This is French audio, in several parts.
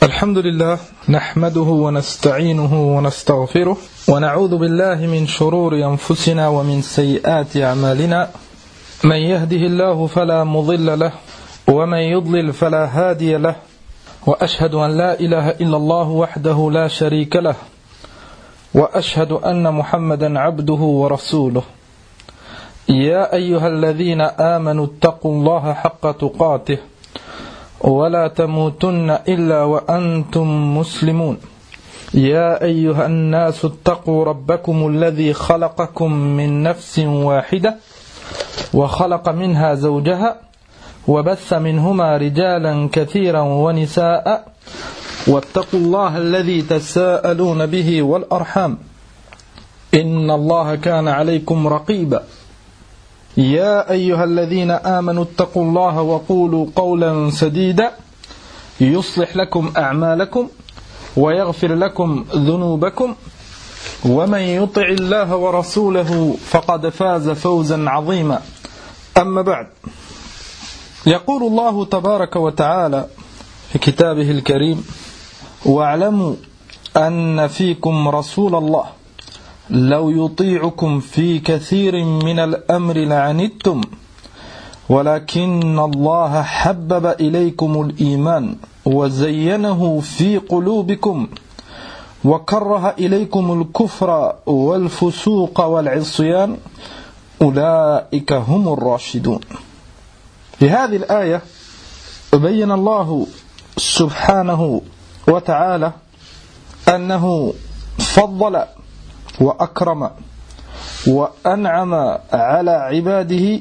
الحمد لله نحمده ونستعينه ونستغفره ونعوذ بالله من شرور أنفسنا ومن سيئات أعمالنا من يهده الله فلا مضل له ومن يضلل فلا هادي له وأشهد أن لا إله إلا الله وحده لا شريك له وأشهد أن محمدا عبده ورسوله يا أيها الذين آمنوا اتقوا الله حق تقاته ولا تموتن إلا وأنتم مسلمون يا أيها الناس اتقوا ربكم الذي خلقكم من نفس واحدة وخلق منها زوجها وبث منهما رجالا كثيرا ونساء واتقوا الله الذي تساءلون به والأرحام إن الله كان عليكم رقيبا يا أيها الذين آمنوا اتقوا الله وقولوا قولا سديدا يصلح لكم أعمالكم ويغفر لكم ذنوبكم ومن يطع الله ورسوله فقد فاز فوزا عظيما أما بعد يقول الله تبارك وتعالى في كتابه الكريم واعلموا أن فيكم رسول الله لو يطيعكم في كثير من الأمر لعنتم ولكن الله حبب إليكم الإيمان وزينه في قلوبكم وكره إليكم الكفر والفسوق والعصيان أولئك هم الراشدون. في هذه الآية بين الله سبحانه وتعالى أنه فضل وأكرم وأنعم على عباده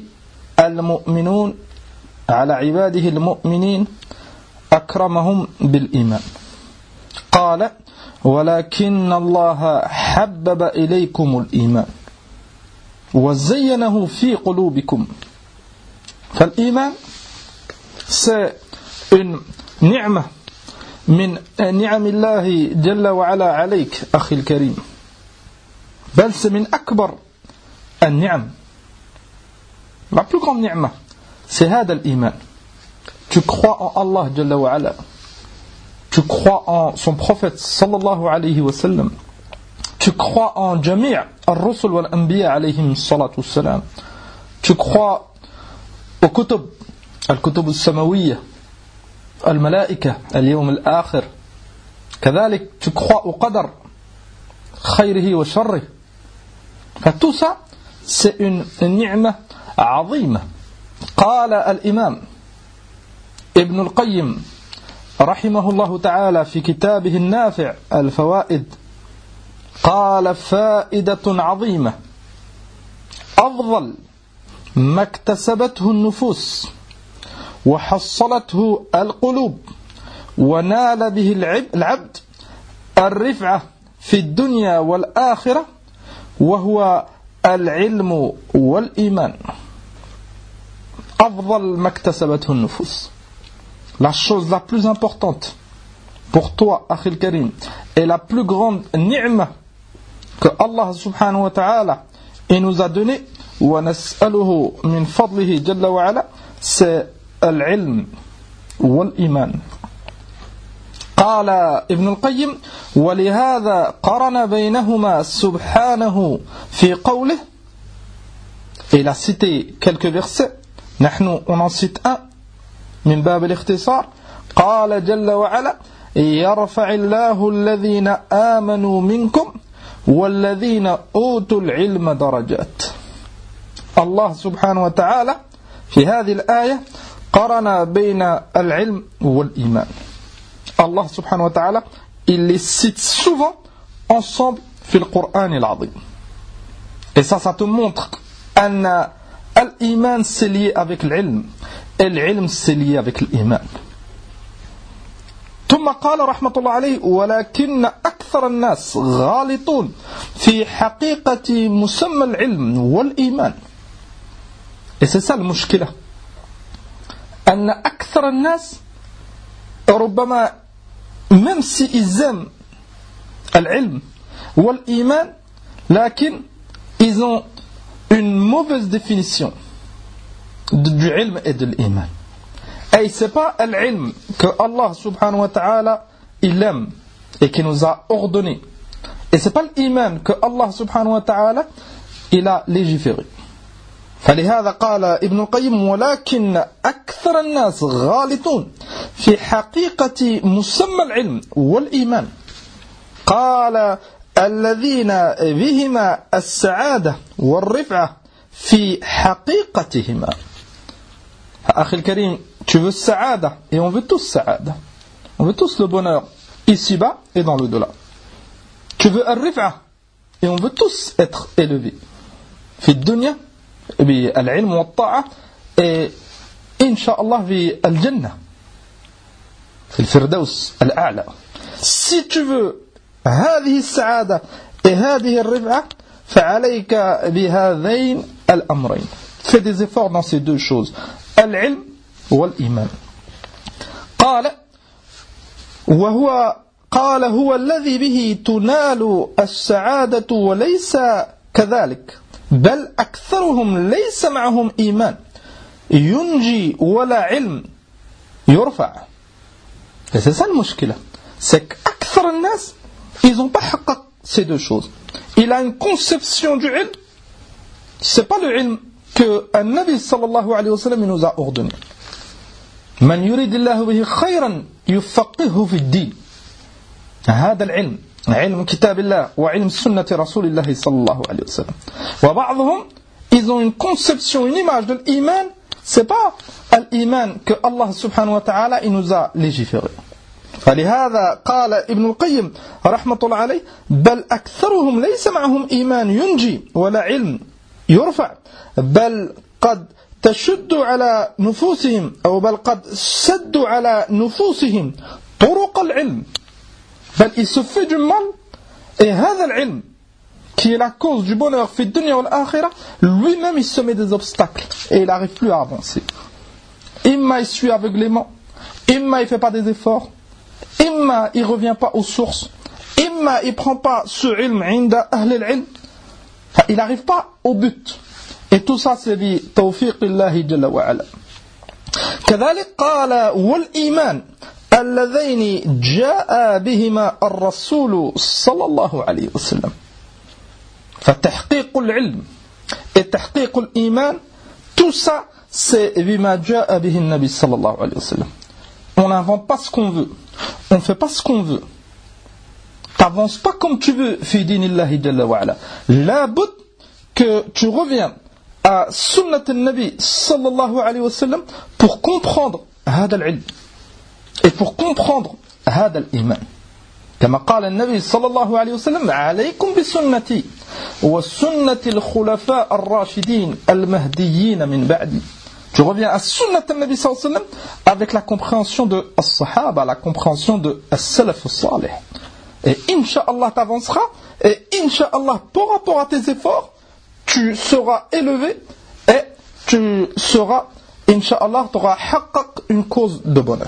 المؤمنين أكرمهم بالإيمان. قال ولكن الله حبب إليكم الإيمان وزينه في قلوبكم. فالإيمان c'est une نعمة من نعم الله جل وعلا عليك أخي الكريم، بل c'est من أكبر النعم. La plus grande ni'ma, c'est هذا الإيمان. Tu crois en Allah جل وعلا, tu crois en son prophète sallallahu alayhi wa sallam, tu crois en جميع الرسل والأنبياء عليهم الصلاة والسلام, tu crois aux كتب الكتب السماوية, الملائكة, اليوم الآخر, كذلك tu crois au qadar خيره وشره. Tout ça, c'est une ni'ma عظيمة. قال الإمام ابن القيم رحمه الله تعالى في كتابه النافع الفوائد, قال فائدة عظيمة أفضل ما اكتسبته النفوس وحصلته القلوب ونال به العبد الرفعة في الدنيا والآخرة وهو العلم والإيمان. أفضل ما اكتسبته النفوس. La chose la plus importante pour toi, Akhi al-Karim, et la plus grande ni'ma que Allah subhanahu wa ta'ala nous a donné, wa nas'aluhu min fadlihi jalla wa ala, c'est al-ilm wal-iman. قال ابن القيم ولهذا قرن بينهما سبحانه في قوله. Et il a cité quelques versets, نحن on en cite un من باب الاختصار. قال جل وعلا يرفع الله الذين آمنوا منكم والذين أوتوا العلم درجات. الله سبحانه وتعالى في هذه الآية قرن بين العلم والإيمان. Allah subhanahu wa ta'ala, il les cite souvent ensemble في القرآن العظيم. Et ça te montre أن الإيمان c'est lié avec العلم, et العلم c'est lié avec الإيمان. ثم قال رحمة الله عليه ولكن أكثر الناس غالطون في حقيقة مسمى العلم والإيمان. Et c'est ça المشكلة, أن أكثر الناس ربما même si ils aiment العلم والإيمان, لكن ils ont une mauvaise définition du ilm et de l'iman. Et c'est pas l'ilm que Allah subhanahu wa ta'ala il aime et qui nous a ordonné. Et ce n'est pas l'iman que Allah subhanahu wa ta'ala il a légiféré. فلهذا قال ابن القيم ولكن أكثر الناس غالطون في حقيقة مسمى العلم والإيمان. قال الذين بهما السعادة والرفعة في حقيقتهما. أخي الكريم, tu veux السعادة et on veut tous السعادة. On veut tous le bonheur ici-bas et dans l'au-delà. Tu veux الرفعة et on veut tous être élevés. في الدنيا بالعلم والطاعة إن شاء الله في الجنة في الفردوس الأعلى. Si tu veux هذه السعادة وهذه الرفعة فعليك بهذين الأمرين. Fais des efforts dans ces deux choses, العلم والإيمان. قال هو الذي به تنال السعادة وليس كذلك بل أكثرهم ليس معهم إيمان ينجي ولا علم يرفع. Et c'est ça le mushkila, c'est qu'أكثر الناس ils n'ont pas حقق ces deux choses. Il a une conception du ilm, c'est pas le ilm que un Nabi sallallahu alayhi wa sallam nous a ordonné. من يريد الله به خيرا يفقهه في الدين. هذا العلم علم كتاب الله وعلم سنة رسول الله صلى الله عليه وسلم. وبعضهم ils ont une conception, une image de l'iman, c'est pas l'iman que Allah subhanahu wa ta'ala il nous a légiféré. فلهذا قال ابن القيم رحمة الله عليه بل أكثرهم ليس معهم إيمان ينجي ولا علم يرفع بل قد تشدوا على نفوسهم أو بل قد سدوا على نفوسهم طرق العلم. بل il se fait du mal et هذا العلم qui est la cause du bonheur في الدنيا والآخرة lui-même il se met des obstacles et il n'arrive plus à avancer. Imma il suit aveuglément, imma il fait pas des efforts, imma il revient pas aux sources, imma il prend pas ce ilm عند أهل العلم, il n'arrive pas au but. Et tout ça c'est بتوفيق الله جل وعلا. كذلك قال والإيمان اللذين جاء بهما الرسول صلى الله عليه وسلم. فتحقيق العلم et تحقيق الإيمان tout ça c'est بما جاء به النبي صلى الله عليه وسلم. On n'invente pas ce qu'on veut, on ne fait pas ce qu'on veut, t'avances pas comme tu veux في دين الله جل وعلا. لابد que tu reviens à sunnat al-Nabi sallallahu alayhi wa sallam pour comprendre هذا العلم et pour comprendre هذا الإيمان. كما قال النبي صلى الله عليه وسلم عليكم بسنتي وسنة الخلفاء الراشدين المهديين من بعدي. Tu reviens à sunnat al-Nabi sallallahu alayhi wa sallam avec la compréhension de as-sahaba, la compréhension de as-salaf as-salih. Et incha'Allah t'avanceras et incha'Allah par rapport à tes efforts tu seras élevé et tu seras incha'Allah tu auras حقق une cause de bonheur.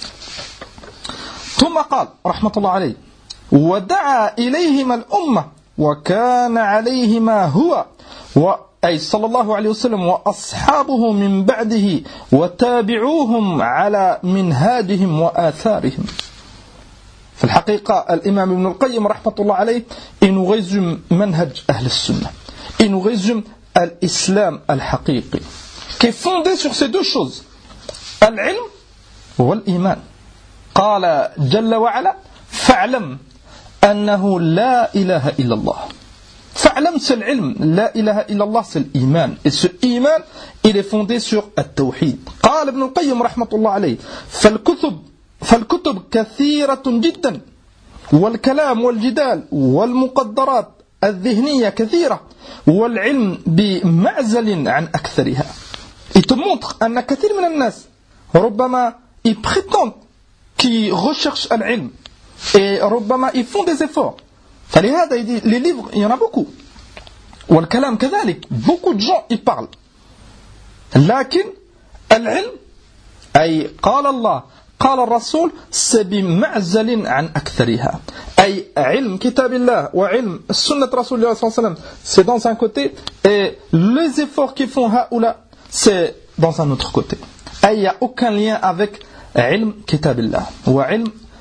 ثم قال رحمة الله عليه ودعا إليهما الأمة وكان عليهما هو أي صلى الله عليه وسلم وأصحابه من بعده وتابعوهم على منهاجهم وآثارهم. في الحقيقة الإمام ابن القيم رحمة الله عليه il nous résume منهج أهل السنة, il nous résume l'islam al-haqiqi qui est fondé sur ces deux choses, al-ilm wal-iman. قال جل وعلا فاعلم أنه لا إله إلا الله. فاعلم c'est l'ilm, لا إله إلا الله c'est l'iman. Et ce iman il est fondé sur التوحيد. قال ابن القيم رحمة الله عليه فالكتب كثيرة جدا والكلام والجدال والمقدرات الذهنية كثيرة والعلم بمعزل عن أكثرها. Il te montre أن كثير من الناس ربما ils prétendent qui recherchent l'ilm et ربما ils font des efforts. فلهذا il dit les livres il y en a beaucoup والكلام كذلك beaucoup de gens y parlent لكن العلم أي قال الله قال الرسول c'est بمعزل عن أكثرها. أي علم كتاب الله وعلم سنة رسول الله صلى الله عليه وسلم c'est dans un côté et les efforts qu'ils font هؤلاء c'est dans un autre côté. أي il n'y a aucun lien avec علم كتاب الله وعلم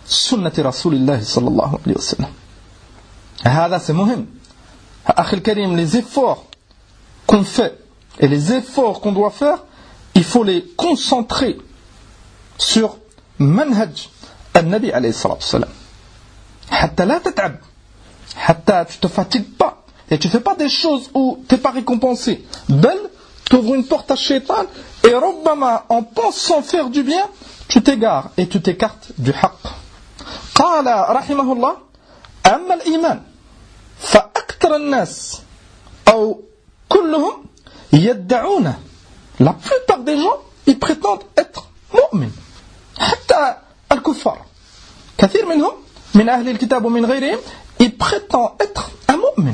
سنة رسول الله صلى الله عليه وسلم. هذا c'est مهم. أخي الكريم, les efforts qu'on fait et les efforts qu'on doit faire, il faut les concentrer sur manhaj al-Nabi alayhi salatu wassalam. حتى لا تتعب, حتى tu te fatigues pas et tu fais pas des choses où tu n'es pas récompensé. Bel, tu ouvres une porte à shaitan et ربما en pensant faire du bien, tu t'égares et tu t'écartes du haqq. قال رحمه الله أما الإيمان فأكثر الناس أو كلهم يدعون, la plupart des gens ils prétendent être mu'min, حتى الكفار كثير منهم من أهل الكتاب ومن غيرهم ils prétendent être un mu'min.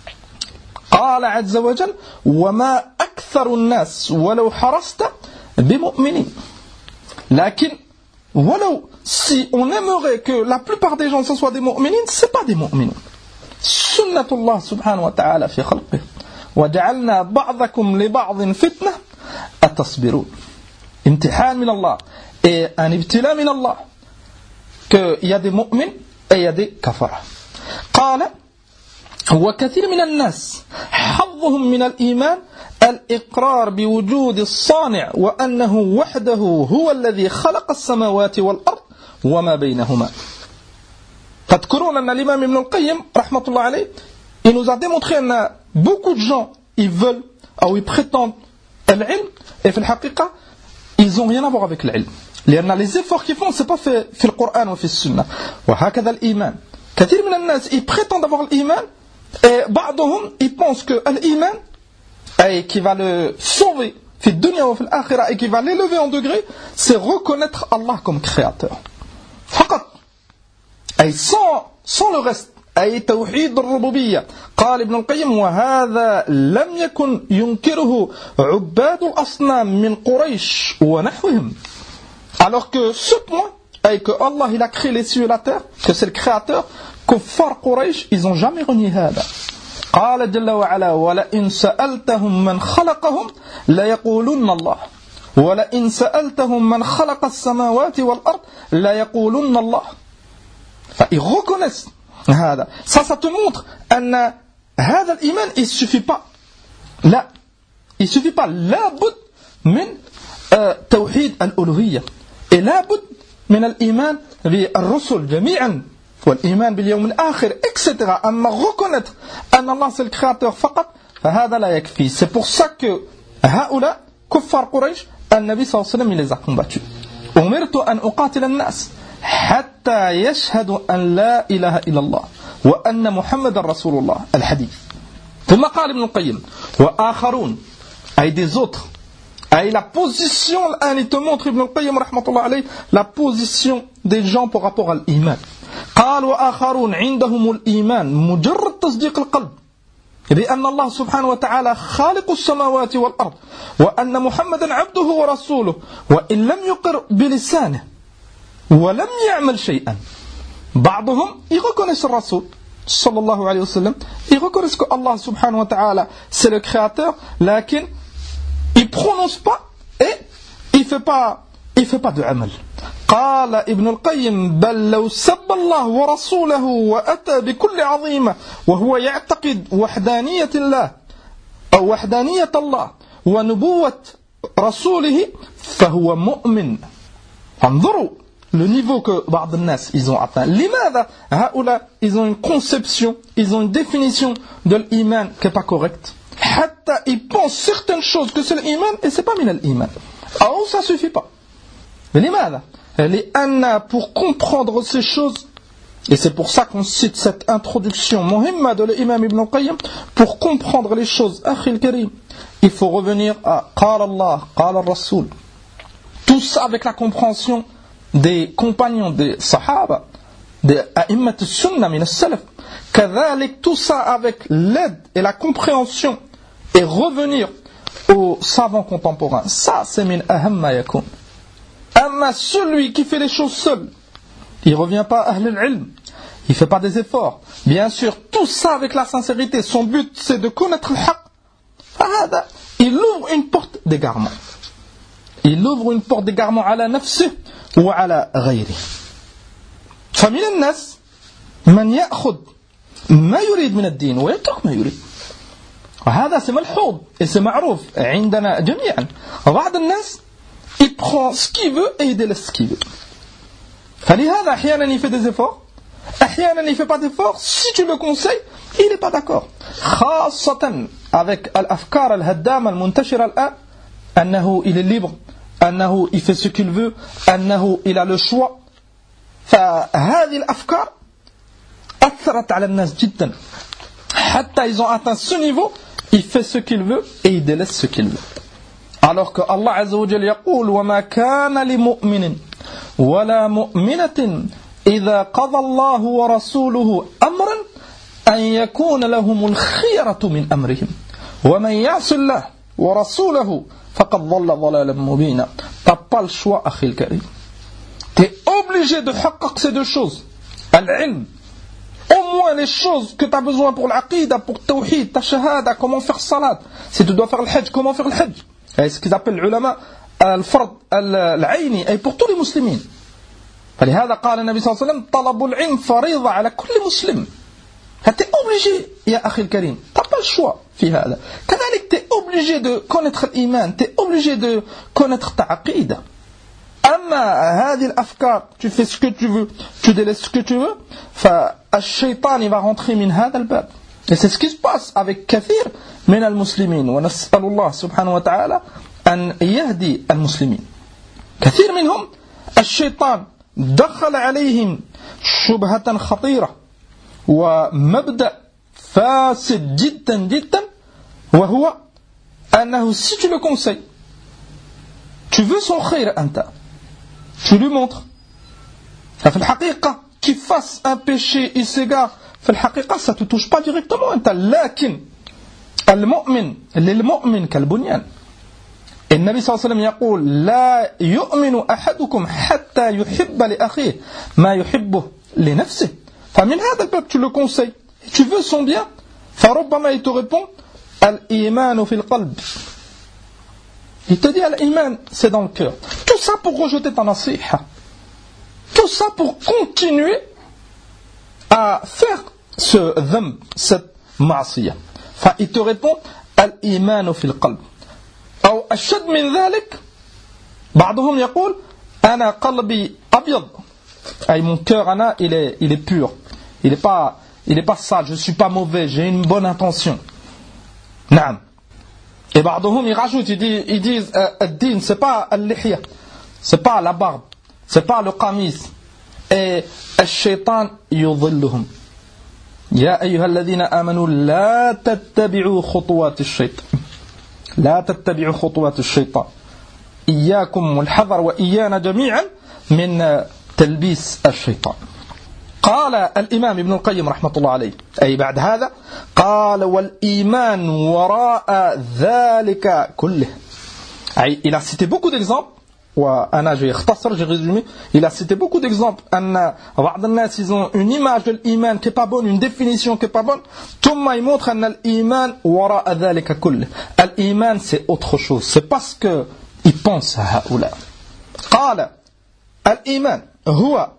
قال عز وجل وما أكثر الناس ولو حرصت بمؤمنين. لكن ولو si on aimerait que la plupart des gens ce soient des mu'minines, c'est pas des mu'minines. سنة الله سبحانه وتعالى في خلقه وجعلنا بعضكم لبعض فتنة أتصبرون. امتحان من الله et un ibtila min Allah, qu'il y a des mu'mins et il y a des kafara. قال وكثير من الناس حظهم من الإيمان الإقرار بوجود الصانع وأنه وحده هو الذي خلق السماوات والأرض وما بينهما. تذكرون أن الإمام ابن القيم رحمة الله عليه, il nous a démontré que beaucoup de gens ils veulent ou ils prétendent l'ilm et في الحقيقة ils n'ont rien à voir avec l'ilm. لأن les efforts qu'ils font c'est pas fait في القرآن وفي السنة. وهكذا الإيمان كثير من الناس ils prétendent avoir l'إيمان et بعضهم ils pensent que l'إيمان qui va le sauver في الدنيا وفي الآخرة et qui va l'élever en degré, c'est reconnaître Allah comme créateur. فقط أي sans le reste, أي توحيد الربوبية. قال ابن القيم وهذا لم يكن ينكره عباد الأصنام من قريش ونحوهم. Alors que ce point, et que Allah il a créé les cieux et la terre, que c'est le créateur, كفار قريش ils n'ont jamais renié هذا. قال جل وعلا ولئن سألتهم من خلقهم ليقولن الله ولئن سألتهم من خلق السماوات والأرض ليقولن الله. Ils reconnaissent هذا. Ça te montre أن هذا الإيمان il suffit pas. لا, il suffit pas. لابد من توحيد الألوهية et لابد من الإيمان بالرسل جميعا والإيمان باليوم الآخر etc. أما reconnaître أن الله c'est le créateur فقط فهذا لا يكفي. C'est pour ça que هؤلاء كفار قريش النبي صلى الله عليه وسلم il les a combattus. أمرت أن أقاتل الناس حتى يشهدوا أن لا إله إلا الله وأن محمد رسول الله. الحديث. ثم قال ابن القيم وآخرون أي des autres أي la position il te montre Ibn al-Qayyim rahmatullah alayh la position des gens par rapport à l'iman. قال وآخرون عندهم الإيمان مجرد تصديق القلب بأن الله سبحانه وتعالى خالق السماوات والأرض وأن محمدا عبده ورسوله وإن لم يقر بلسانه ولم يعمل شيئا. بعضهم ils reconnaissent le Rasoul sallallahu alayhi wa sallam, ils reconnaissent que Allah subhanahu wa ta'ala c'est le créateur, lakin il prononce pas et il fait pas de amal. قال ابن القيم بل لو سب الله ورسوله وأتى بكل عظيمة وهو يعتقد وحدانية الله أو وحدانية الله ونبوة رسوله فهو مؤمن. انظروا le niveau que بعض الناس ils ont atteint. لماذا هؤلاء ils ont une conception, ils ont une définition de l'iman qui n'est pas correcte. حتى ils pensent certaines choses que c'est l'iman et c'est pas min al-iman. Alors ça suffit pas. لماذا لأن pour comprendre ces choses, et c'est pour ça qu'on cite cette introduction muhimma de l'imam Ibn al-Qayyim, pour comprendre les choses أخي الكريم il faut revenir à قال الله قال الرسول. Tout ça avec la compréhension des compagnons des sahaba, des a'immat al-sunnah min al-salaf. كذلك tout ça avec l'aide et la compréhension et revenir aux savants contemporains. Ça c'est min aham ma yakun. Amma celui qui fait les choses seul, il revient pas à ahl al-ilm, il fait pas des efforts. Bien sûr, tout ça avec la sincérité, son but c'est de connaître le haqq. Il ouvre une porte d'égarement. Il ouvre une porte d'égarement ala nafsih ou ala ghayri. فمن الناس من يأخذ ما يريد من الدين ويترك ما يريد. وهذا c'est ملحوظ et c'est معروف عندنا جميعا. بعض الناس il prend ce qu'il veut et il délaisse ce qu'il veut. فلهذا أحيانا il fait des efforts, أحيانا il fait pas d'efforts. Si tu le conseilles, il n'est pas d'accord. خاصة avec الأفكار الهدامة المنتشرة الآن أنه il est libre, أنه il fait ce qu'il veut, أنه il a le choix. فهذه الأفكار أثرت على الناس جدا حتى ils ont atteint ce niveau, il fait ce qu'il veut et il délaisse ce qu'il veut. Alors que Allah Azza wa Jalla يقول وما كان لمؤمن ولا مؤمنة إذا قضى الله ورسوله أمرا أن يكون لهم الخيرة من أمرهم ومن يعص الله ورسوله فقد ضل ضلالا مبينا. T'as pas le choix, أخي الكريم. T'es obligé de حقق ces deux choses. Al-ilm, au moins les choses que tu as besoin pour l'aqida, pour tawhid, ta shahada, comment faire salat. Si tu dois faire le hajj, comment faire le hajj. C'est ce qu'ils appellent l'ulama al-fard al-aini, et pour tous les musulmans. فلهذا قال النبي صلى الله عليه وسلم طلب العلم فريضة على كل مسلم. Tu es obligé, يا أخي الكريم. Tu n'as pas le choix في هذا. كذلك tu es obligé de connaître l'iman, tu es obligé de connaître ta aqida. أما هذه الأفكار, tu fais ce que tu veux, tu délaisses ce que tu veux, فالشيطان il va rentrer من هذا الباب. Et c'est ce qui se passe avec كثير من المسلمين. ونسأل الله سبحانه وتعالى أن يهدي المسلمين. كثير منهم الشيطان دخل عليهم شبهة خطيرة ومبدأ فاسد جدا جدا, وهو أنه si tu le conseilles, tu veux son khayr أنت, tu lui montres. في الحقيقة qu'il fasse un péché, il s'égare, في الحقيقة ça ne te touche pas directement أنت. لكن المؤمن للمؤمن كالبنيان. النبي صلى الله عليه وسلم يقول لا يؤمن أحدكم حتى يحب لأخيه ما يحبه لنفسه. فمن هذا الباب tu le conseilles, tu veux son bien, فربما il te répond الإيمان في القلب. Il te dit l'iman, c'est dans le cœur. Tout ça pour rejeter ta nasiha. Tout ça pour continuer à faire ce dhanb, cette ma'siyah. Enfin, il te répond al-iman fi al-qalb. أو أشد من ذلك بعضهم يقول أنا قلبي أبيض. أي mon cœur أنا il est pur. Il est pas sale, je suis pas mauvais, j'ai une bonne intention. نعم. Et بعضهم يرajoutent, ils disent الدين c'est pas اللحية, c'est pas la barbe, c'est pas le qamis. Et الشيطان يضلهم. يا أيها الذين آمنوا لا تتبعوا خطوات الشيطان. لا تتبعوا خطوات الشيطان. إياكم والحذر وإيانا جميعا من تلبيس الشيطان. قال الإمام ابن القيم رحمة الله عليه أي بعد هذا قال والإيمان وراء ذلك كله. أي il a cité beaucoup d'exemples. وأنا j'ai اختصر, j'ai résumé. Il a cité beaucoup d'exemples. أن بعض الناس ils ont une image de l'إيمان qui est pas bonne, une définition qui est pas bonne. ثم il montre أن الإيمان وراء ذلك كله. الإيمان c'est autre chose. C'est parce que ils pensent هؤلاء. قال الإيمان هو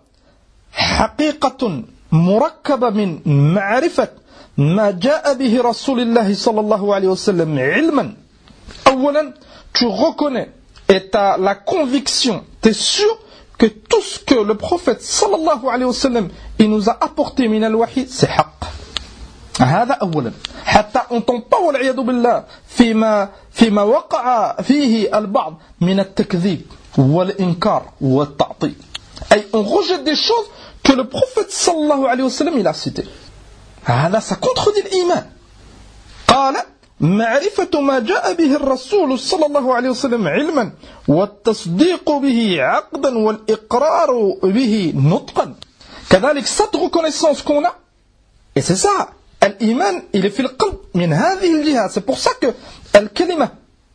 حقيقة مركبة من معرفة ما جاء به رسول الله صلى الله عليه وسلم علما. أولا tu reconnais et tu as la conviction, tu es sûr que tout ce que le prophète sallallahu alayhi wa sallam il nous a apporté min al-wahi, c'est haqq. هذا أولا. حتى on tombe pas والعياذ بالله فيما وقع فيه البعض من التكذيب والإنكار والتعطيل. أي on rejette des choses que le prophète sallallahu alayhi wa sallam il a cité. هذا ça contredit l'إيمان. قال معرفة ما جاء به الرسول صلى الله عليه وسلم علما والتصديق به عقدا والإقرار به نطقا. كذلك cette reconnaissance qu'on a, et c'est ça الإيمان il est في القلب من هذه الجهة. C'est pour ça que الكلمة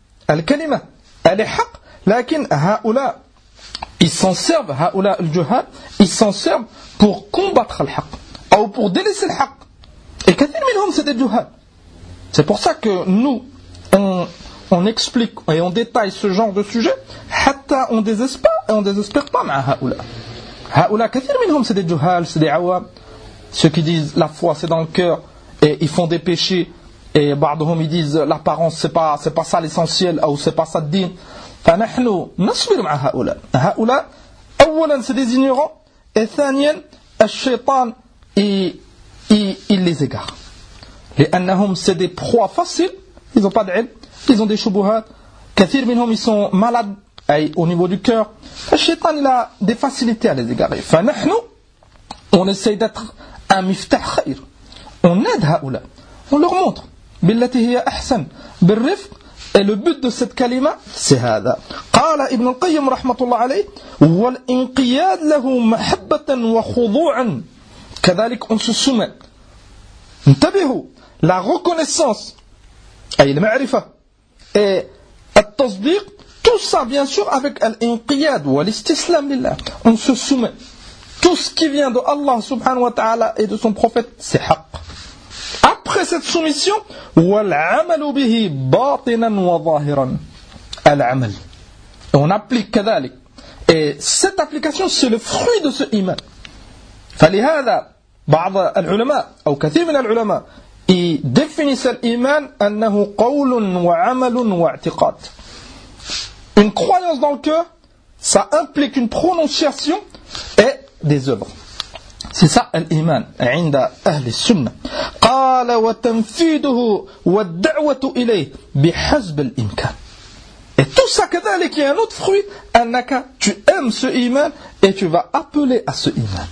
elle est حق. لكن هؤلاء ils s'en servent, هؤلاء الجهال ils s'en servent pour combattre الحق ou pour délaisser الحق. Et كثير منهم c'est des جهال. C'est pour ça que nous, on explique et on détaille ce genre de sujet, حتى on désespère pas مع هؤلاء. هؤلاء كثير منهم c'est des juhal, c'est des awam, ceux qui disent la foi c'est dans le cœur et ils font des péchés et بعضهم ils disent l'apparence c'est pas ça l'essentiel ou c'est pas ça le din. فنحن نصبر مع هؤلاء أولا c'est des ignorants et ثانيا الشيطان il les égare لأنهم c'est des proies faciles, ils n'ont pas d'ilm, ils ont des shubuhat, كثير منهم ils sont malades au niveau du cœur. Le shaitan il a des facilités à les égarer. فنحن on essaye d'être un miftah khayr, on aide هؤلاء, on leur montre بالتي هي أحسن بالرفق. Et le but de cette kalima c'est هذا. قال ابن القيم رحمة الله عليه والانقياد له محبة وخضوعا كذلك on se soumet. انتبهوا, la reconnaissance أي المعرفة et التصديق, tout ça bien sûr avec al-inqiyad wa l'istislam lillah, on se soumet. Tout ce qui vient de Allah subhanahu wa ta'ala et de son prophète c'est haqq. Après cette soumission wal-amalu bihi batinan wa zahiran, al-amal, on applique كذلك, et cette application c'est le fruit de ce iman. فلهذا بعض العلماء أو كثير من العلماء définissent الإيمان أنه قول وعمل واعتقاد. Une croyance dans le cœur, ça implique une prononciation et des œuvres. C'est ça l'iman عند أهل السنة. قال وتنفيذه والدعوة إليه بحسب الإمكان. Et tout ça كذلك, il y a un autre fruit, أنك tu aimes ce iman et tu vas appeler à ce iman.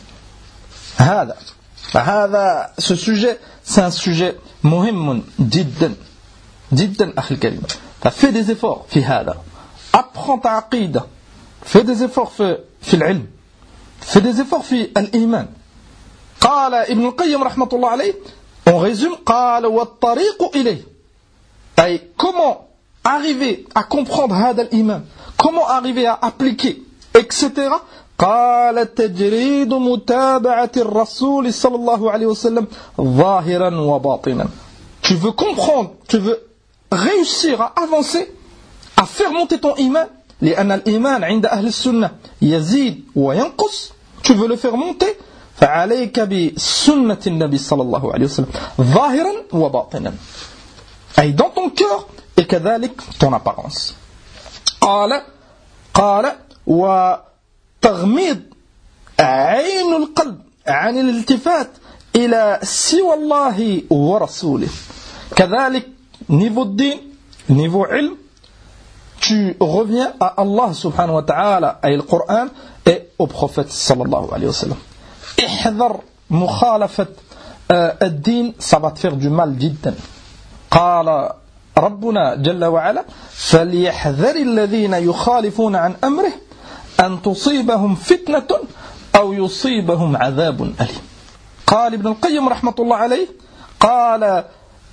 هذا ce sujet c'est un sujet مهم جدا جدا أخي الكريم. ففي des efforts في هذا. Apprends ta aqida, fais des efforts في العلم, fais des efforts في الإيمان. قال ابن القيم رحمة الله عليه, on résume, قال والطريق إليه, أي comment arriver à comprendre هذا الإيمان, comment arriver à appliquer, etc. قال تجريد متابعة الرسول صلى الله عليه وسلم ظاهرا وباطنا. Tu veux comprendre, tu veux réussir à avancer, à faire monter ton iman, لأن الإيمان عند أهل السنة يزيد وينقص, tu veux le faire monter, فعليك بسنة النبي صلى الله عليه وسلم ظاهرا وباطنا, أي dans ton cœur et كذلك ton apparence. قال وتغميض عين القلب عن الالتفات إلى سوى الله ورسوله. كذلك niveau din, niveau ilm, tu reviens à Allah subhanahu wa ta'ala et le Coran et au prophète sallallahu alayhi wa sallam. احذر مخالفة الدين, ça va te faire du mal جدا. قال ربنا جل وعلا فليحذر الذين يخالفون عن أمره أن تصيبهم فتنة أو يصيبهم عذاب أليم. قال ابن القيم رحمة الله عليه, قال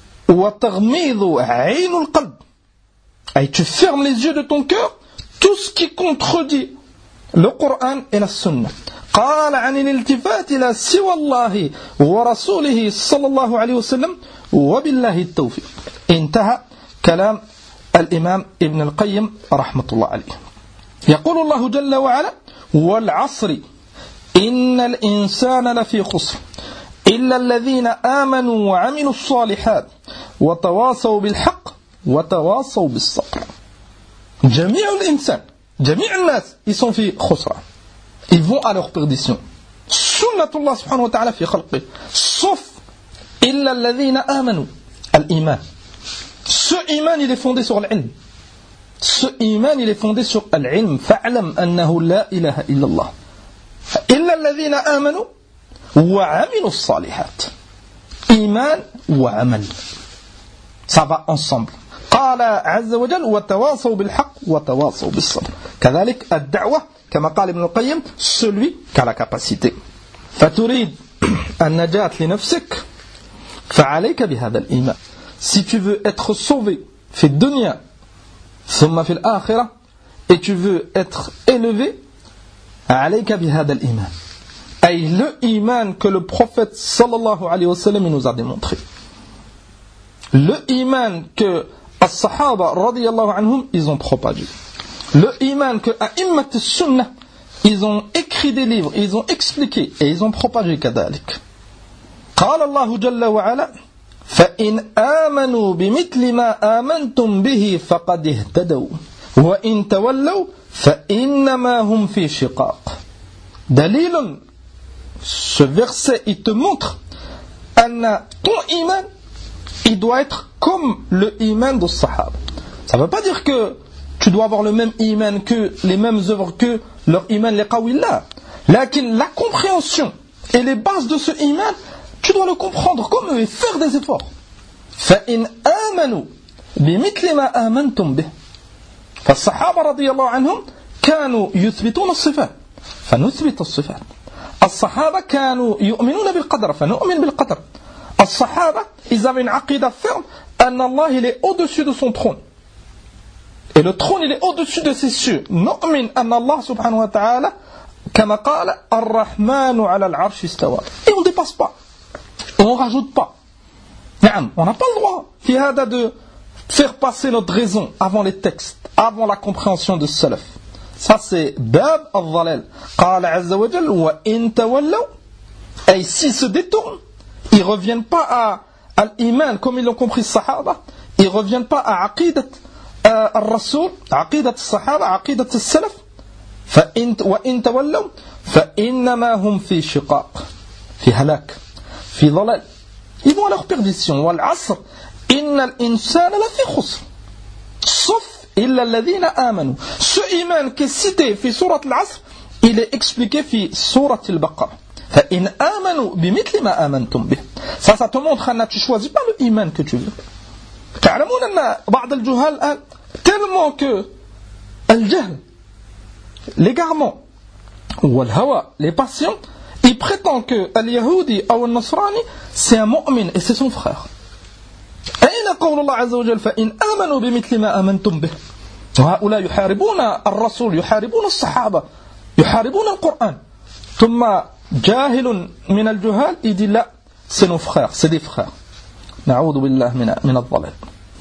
وتغميض عين القلب, et tu fermes les yeux de ton cœur tout ce qui contredit le Coran et la Sunna. قال عن الالتفات إلى سوى الله ورسوله صلى الله عليه وسلم وبالله التوفيق. انتهى كلام الإمام ابن القيم رحمة الله عليه. يقول الله جل وعلا والعصر إن الإنسان لفي خسر إلا الذين آمنوا وعملوا الصالحات وتواصوا بالحق وتواصوا بالصبر. جميع الإنسان, جميع الناس ils sont في خسران, ils vont à leur perdition. سنة الله سبحانه وتعالى في خلقه, sauf إلا الذين آمنوا, الإيمان. Ce iman il est fondé sur l'ilm. Ce iman il est fondé sur l'ilm. فاعلم أنه لا إله إلا الله. إلا الذين آمنوا وعملوا الصالحات. إيمان وعمل, ça va ensemble. قال عز وجل وتواصوا بالحق وتواصوا بالصبر. كذلك الدعوة كما قال ابن القيم, celui qui a la capacité. فتريد النجاة لنفسك فعليك بهذا الإيمان. Si tu veux être sauvé في الدنيا ثم في الآخرة, et tu veux être élevé, عليك بهذا الإيمان, أي le iman que le prophète sallallahu alayhi wa sallam nous a démontré. Le iman que as-sahaba radiyallahu anhum ils ont propagé. Le iman que a'immat as-sunnah ils ont écrit des livres, ils ont expliqué et ils ont propagé كذلك. قال الله جل وعلا فإن آمنوا بمثل ما آمنتم به فقد اهتدوا وإن تولوا فإنما هم في شقاق. دليل, ce verset il te montre أن ton iman il doit être comme le iman des sahaba. Ça ne veut pas dire que tu dois avoir le même iman que les mêmes œuvres que leur iman les qawillah. Lakin la compréhension et les bases de ce iman, tu dois le comprendre comme eux et faire des efforts. فإن آمنوا بمثل ما آمنتم به. فالصحابة رضي الله عنهم كانوا يثبتون الصفات فنثبت الصفات. الصحابة كانوا يؤمنون بالقدر فنؤمن بالقدر. الصحابة ils avaient une aqida ferme أن الله il est au-dessus de son trône. Et le trône il est au-dessus de ses cieux. نؤمن أن الله سبحانه وتعالى كما قال الرحمن على العرش استوى. Et on ne dépasse pas. On ne rajoute pas. On n'a pas le droit في هذا de faire passer notre raison avant les textes, avant la compréhension de salaf. Ça c'est bab al-dhalal. قال عز وجل وإن تولوا. Et s'ils se détournent, ils ne reviennent pas à l'iman comme ils l'ont compris les sahaba, ils ne reviennent pas à aqidat al-rasoul, aqidat al-sahaba, aqidat al-salaf. وإن تولوا فإنما هم في شقاق في هلاك في ضلال. Ils vont à leur perdition. والعصر إن الإنسان لفي خسر sauf إلا الذين آمنوا. Ce iman qui est cité في سورة العصر il est expliqué في سورة البقرة. فإن آمنوا بمثل ما آمنتم به. Ça te montre que tu ne choisis pas le iman que tu veux. تعلمون أن بعض الجهال الآن tellement que الجهل, l'égarement ou le hawa, les passions, il prétend que al-Yahudi ou al-Nasrani c'est un mu'min et c'est son frère. أين قول الله عز وجل فإن آمنوا بمثل ما آمنتم به. وهؤلاء يحاربون الرسول يحاربون الصحابة يحاربون القرآن. ثم جاهل من الجهال il dit là c'est nos frères, c'est des frères. نعوذ بالله من الضلال.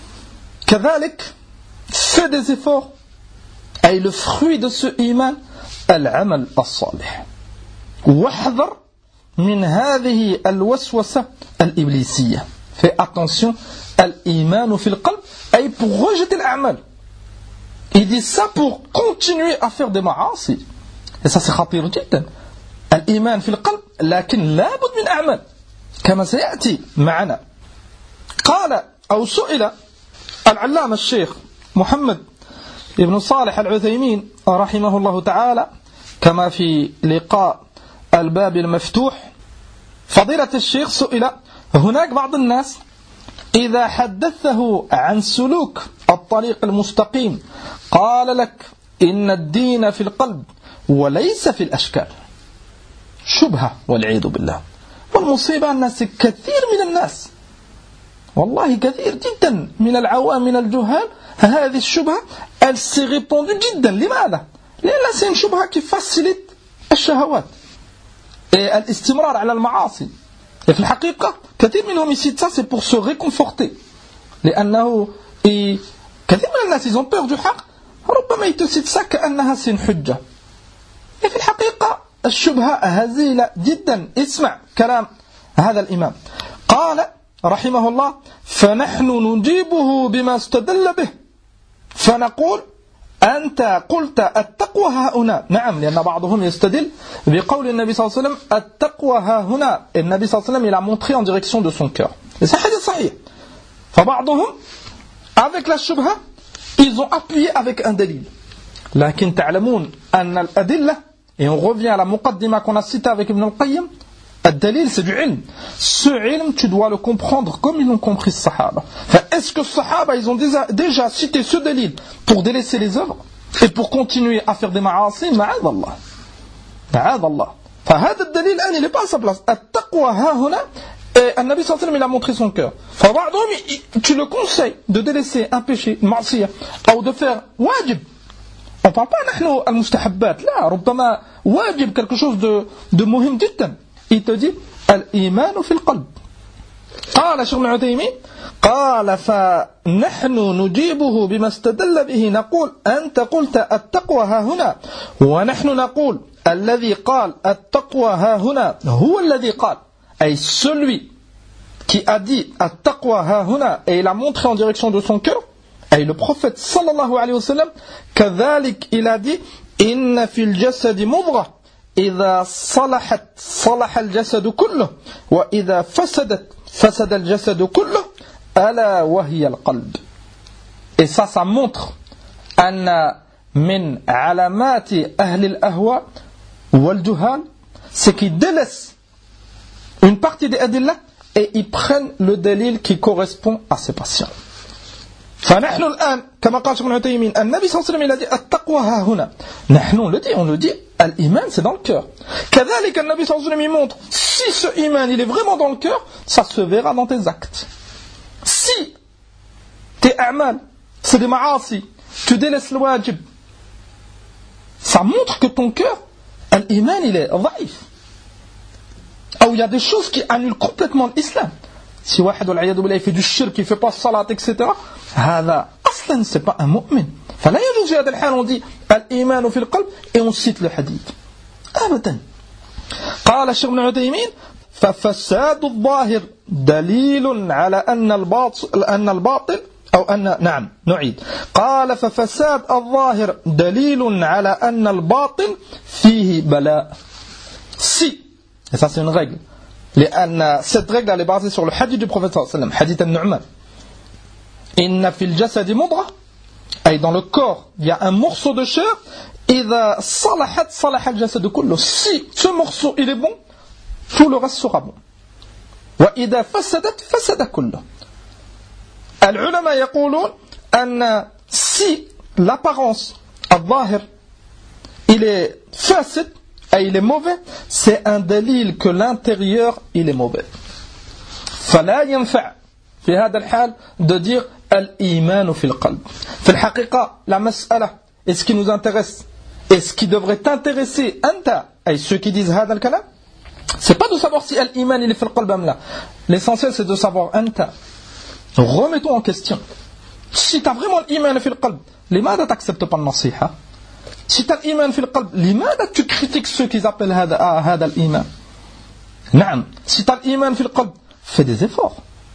كذلك fais des efforts et le fruit de ce iman العمل الصالح. واحذر من هذه الوسوسة الإبليسية. Fais attention الإيمان في القلب أي pour rejeter الأعمال. Il dit ça pour continuer à faire des معاصي. Et ça c'est خطير جدا. الإيمان في القلب لكن لا بد من أعمال كما سيأتي معنا. قال أو سئل العلامة الشيخ محمد ابن صالح العثيمين رحمه الله تعالى كما في لقاء الباب المفتوح فضيلة الشيخ سئل هناك بعض الناس إذا حدثه عن سلوك الطريق المستقيم قال لك إن الدين في القلب وليس في الأشكال. شبهة والعياذ بالله. والمصيبة أن كثير من الناس والله كثير جدا من العوام من الجهال هذه الشبهة elle s'est répandue جدا. لماذا؟ لأن c'est une شبهة qui facilite الشهوات et الاستمرار على المعاصي. Et في الحقيقة كثير منهم يسيت ça c'est pour se réconforter لأنه كثير من الناس ils ont peur du حق ربما يتسيت ça كأنها c'est une حجة. Et في الحقيقة الشبهة هزيلة جدا. اسمع كلام هذا الإمام قال رحمه الله فنحن نجيبه بما استدل به فنقول أنت قلت التقوى ها هنا. نعم لأن بعضهم يستدل بقول النبي صلى الله عليه وسلم التقوى ها هنا. النبي صلى الله عليه وسلم il a montré en direction de son cœur. Et c'est hadith sahih. فبعضهم avec la shubha ils ont appuyé avec un dalil. لكن تعلمون أن الأدلة et on revient à la muqaddima qu'on a citée avec Ibn al-Qayyim. الدليل c'est du ilm. Ce ilm tu dois le comprendre comme ils l'ont compris les sahaba. Est-ce que les sahaba ils ont déjà cité ce dalil pour délaisser les œuvres et pour continuer à faire des ma'asi? Ma'ad Allah. Ma'ad Allah. فهذا الدليل الآن il n'est pas à sa place. التقوى ها هنا. Et le Nabi sallallahu alayhi wa sallam il a montré son cœur. Tu le conseilles de délaisser un péché, une ma'siyah, ou de faire wajib. On ne parle pas نحن المستحبات. لا ربما واجب quelque chose de مهم جدا. Il te dit الإيمان في القلب. قال شيخ ابن عثيمين قال فنحن نجيبه بما استدل به نقول أنت قلت التقوى ها هنا ونحن نقول الذي قال التقوى ها هنا هو الذي قال أي celui qui a dit التقوى ها هنا et il a montré en direction de son cœur et le prophète sallallahu alayhi wa sallam كذلك il a dit إن في الجسد مضغة إذا صلحت صلح الجسد كله وإذا فسدت فسد الجسد كله ألا وهي القلب. Et ça montre أن من علامات أهل الأهواء والجهال c'est qu'ils délaissent une partie des adillah et ils prennent le dalil qui correspond à ces patients. فنحن الآن كما قال ابن عثيمين النبي صلى الله عليه وسلم il a dit التقوى ها هنا نحن on le dit l'iman c'est dans le cœur كذلك النبي صلى الله عليه وسلم il montre si ce iman il est vraiment dans le cœur ça se verra dans tes actes si tes a'mal c'est des ma'asi tu délaisses le wajib ça montre que ton cœur l'iman il est ضعيف ou il y a des choses qui annulent complètement l'islam. Si واحد والعياذ بالله fait du shirk, il fait pas salat, etc. هذا أصلا c'est pas un mu'min. فلا يجوز في هذا الحال on dit الإيمان في القلب et on cite le hadith. أبدا. قال الشيخ ابن عثيمين ففساد الظاهر دليل على أن الباطل أو أن نعم نعيد. قال ففساد الظاهر دليل على أن الباطل فيه بلاء. Si. Et ça c'est une règle. Cette règle elle est basée sur le hadith du prophète sallallahu alayhi wa sallam, hadith al-Nu'man. Inna fil jasadi mudra, et dans le corps il y a un morceau de chair. Idha salahat salaha al-jasad kullu. Si ce morceau il est bon, tout le reste sera bon. Wa idha fasadat fasada kullu. Al-ulama yaqulun anna si l'apparence al-zahir il est fasid et il est mauvais, c'est un dalil que l'intérieur il est mauvais. فلا ينفع في هذا الحال de dire الإيمان في القلب. في الحقيقة la mas'ala et ce qui nous intéresse et ce qui devrait t'intéresser أنت et ceux qui disent هذا الكلام c'est pas de savoir si الإيمان il est في القلب أم لا. L'essentiel c'est de savoir أنت. Remettons en question. Si tu as vraiment l'إيمان في القلب لماذا t'acceptes pas النصيحة? Si tu as l'iman في القلب لماذا tu critiques ceux qui appellent هذا الإيمان؟ نعم si tu as l'iman في القلب fais des efforts.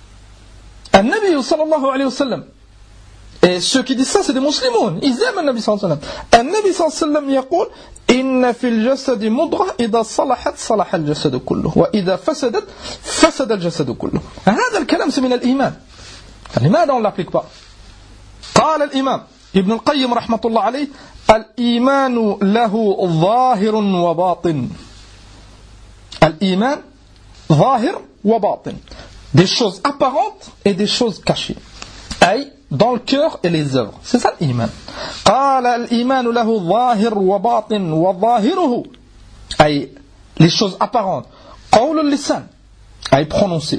النبي صلى الله عليه وسلم et ceux qui disent ça c'est des musulmans ils aiment النبي صلى الله عليه وسلم. النبي صلى الله عليه وسلم يقول إن في الجسد مضغة إذا صلحت صلح الجسد كله وإذا فسدت فسد الجسد كله. هذا الكلام c'est من الإيمان. لماذا on ne l'applique pas؟ قال الإمام ابن القيم رحمة الله عليه الإيمان له ظاهر وباطن. الإيمان ظاهر وباطن. Des choses apparentes et des choses cachées. أي dans le cœur et les œuvres. C'est ça l'Iman. قال الإيمان له ظاهر وباطن وظاهره أي les choses apparentes. قول اللسان أي prononcer.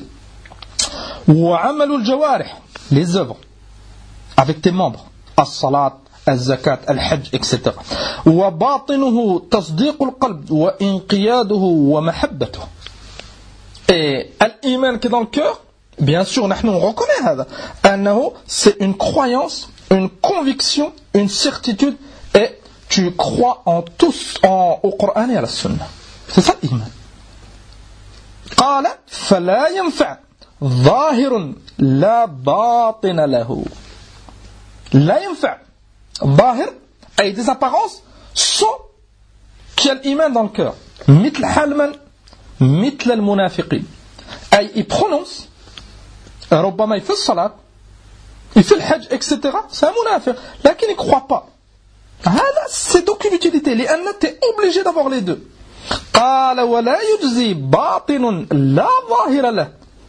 وعمل الجوارح les œuvres avec tes membres. الصلاة الزكاة الحج etc. وباطنه تصديق القلب وانقياده ومحبته. Et l'iman qui est dans le cœur, bien sûr, on reconnaît هذا أنه c'est une croyance, une conviction, une certitude et tu crois en tous au Coran et à la Sunna. C'est ça l'iman. قال فلا ينفع ظاهر لا باطن له. لا ينفع ظاهر أي des apparences sans qu'il y a l'iman dans le cœur. مثل حالما مثل المنافقين أي il prononce ربما يفي الصلاة يفي الحج etc. c'est un منافق لكن il croit pas. هذا c'est d'aucune utilité لأن tu es obligé d'avoir les deux. قال ولا يجزي باطن لا ظاهر له.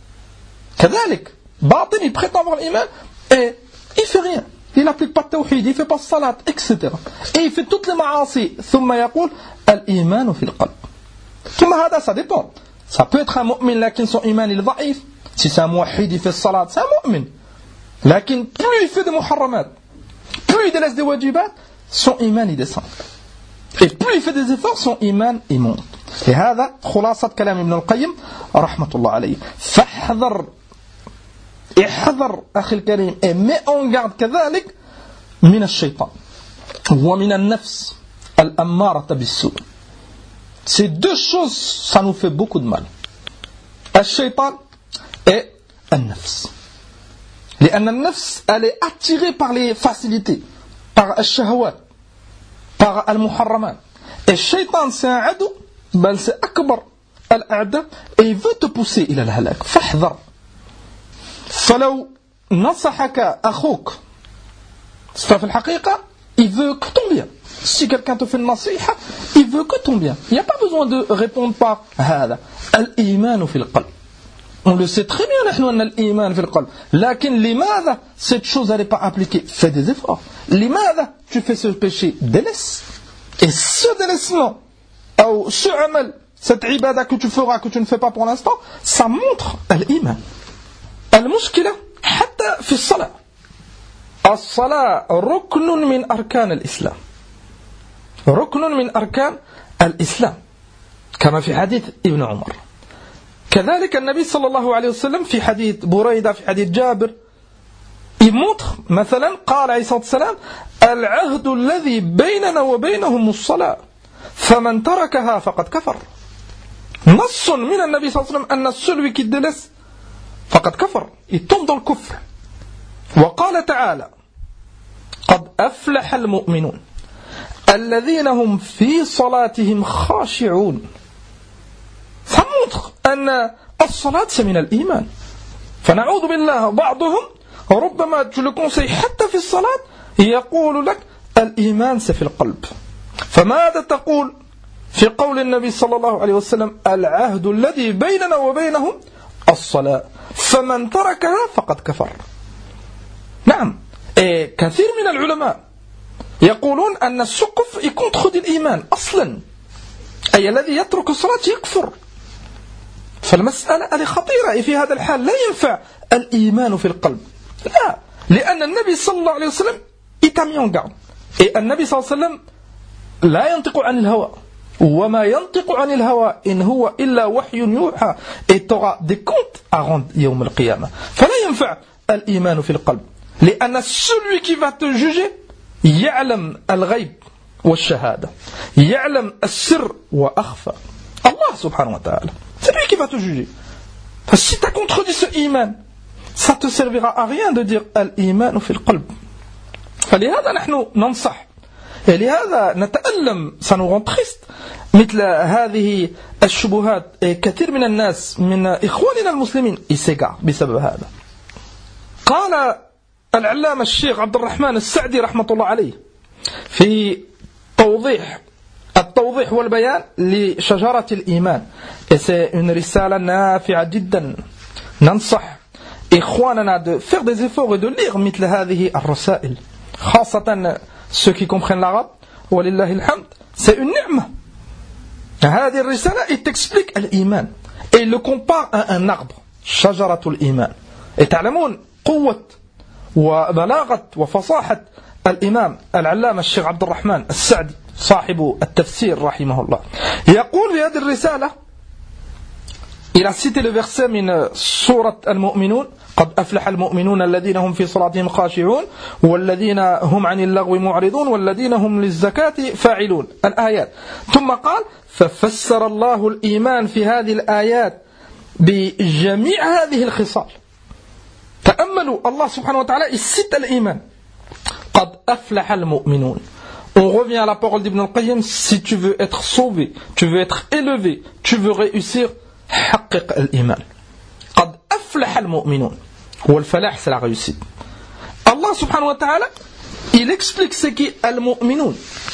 كذلك باطن il prétend avoir l'iman et il fait rien. Il n'applique pas le tawhid, il ne fait pas le salat, etc. Et il fait toutes les ma'asi. ثم يقول الإيمان في القلب. ثم هذا ça dépend. Ça peut être un mu'min لكن son iman il est ضعيف. Si c'est un muwahhid, il fait le salat, c'est un mu'min. لكن plus il fait des muharramat, plus il délaisse des wajibat, son iman il descend. Et plus il fait des efforts, son iman il monte. Et هذا خلاصة كلام ابن القيم رحمة الله عليه. فاحذر احذر أخي الكريم et mets en garde كذلك من الشيطان ومن النفس الأمارة بالسوء. Ces deux choses, ça nous fait beaucoup de mal. الشيطان et النفس. لأن النفس elle est attirée par les facilités, par الشهوات, par المحرمات. Et الشيطان c'est un عدو, بل c'est أكبر الأعداء et il veut te pousser إلى الهلاك. فاحذر. فلو نصحك أخوك, ففي الحقيقة il veut que ton bien. Si quelqu'un te fait une nasiha, il veut que ton bien. Il n'y a pas besoin de répondre par هذا. الإيمان في القلب. On le sait très bien, نحن أن الإيمان في القلب. لكن لماذا cette chose n'est pas appliquée? Fais des efforts. لماذا tu fais ce péché? Délaisse. Et ce délaissement, ou ce amal, cette ibada que tu feras, que tu ne fais pas pour l'instant, ça montre الإيمان. المشكلة حتى في الصلاة. الصلاة ركن من أركان الإسلام. ركن من أركان الإسلام كما في حديث ابن عمر. كذلك النبي صلى الله عليه وسلم في حديث بريدة في حديث جابر il montre مثلا قال عليه الصلاة والسلام العهد الذي بيننا وبينهم الصلاة فمن تركها فقد كفر. نص من النبي صلى الله عليه وسلم أن celui qui délaisse فقد كفر, il tombe dans le كفر. وقال تعالى قد أفلح المؤمنون الذين هم في صلاتهم خاشعون. Ça montre أن الصلاة c'est من الإيمان. فنعوذ بالله بعضهم ربما tu le conseilles حتى في الصلاة يقول لك الإيمان c'est في القلب. فماذا تقول في قول النبي صلى الله عليه وسلم العهد الذي بيننا وبينهم الصلاة فمن تركها فقد كفر. نعم, كثير من العلماء يقولون أن السقف يcontredit الإيمان أصلا, أي الذي يترك الصلاة يكفر. فالمسألة خطيرة. في هذا الحال لا ينفع الإيمان في القلب, لا, لأن النبي صلى الله عليه وسلم est mis en garde. Et النبي صلى الله عليه وسلم لا ينطق عن الهوى, وما ينطق عن الهوى إن هو إلا وحي يوحى. Et tu auras des comptes à rendre يوم القيامة. فلا ينفع الإيمان في القلب, لأن celui qui va te juger يعلم الغيب والشهادة, يعلم السر وأخفى. Allah subhanahu wa ta'ala, c'est lui qui va te juger. Si tu as contredit ce iman, ça te servira à rien de dire al-iman fi al-qalb. فلهذا نحن ننصح, لهذا نتألم, ça nous rend triste مثل هذه الشبهات. كثير من الناس من إخواننا المسلمين يسقع بسبب هذا. قال العلامة الشيخ عبد الرحمن السعدي رحمة الله عليه في التوضيح والبيان لشجرة الإيمان, et c'est une رسالة نافعة جدا. ننصح إخواننا de faire des efforts et de lire مثل هذه الرسائل, خاصة ceux qui comprennent l'arabe, ولله الحمد, c'est une نعمة. هذه الرسالة il t'explique الإيمان et il le compare à un arbre, شجرة الإيمان. et تعلمون قوة وبلاغة وفصاحة الإمام العلامة الشيخ عبد الرحمن السعدي صاحب التفسير رحمه الله. يقول في هذه الرسالة, il a cité le verset من سورة المؤمنون قد أفلح المؤمنون الذين هم في صلاتهم خاشعون والذين هم عن اللغو معرضون والذين هم للزكاة فاعلون, الآيات. ثم قال ففسر الله الإيمان في هذه الآيات بجميع هذه الخصال. تأملوا, Allah subhanahu wa ta'ala il cite l'Iman. قد أفلح المؤمنون. On revient à la parole d'Ibn al-Qayyim, si tu veux être sauvé, tu veux être élevé, tu veux réussir, حقق الإيمان. قد أفلح المؤمنون. والفلاح c'est la réussite. Allah subhanahu wa ta'ala il explique ce qu'est المؤمنون.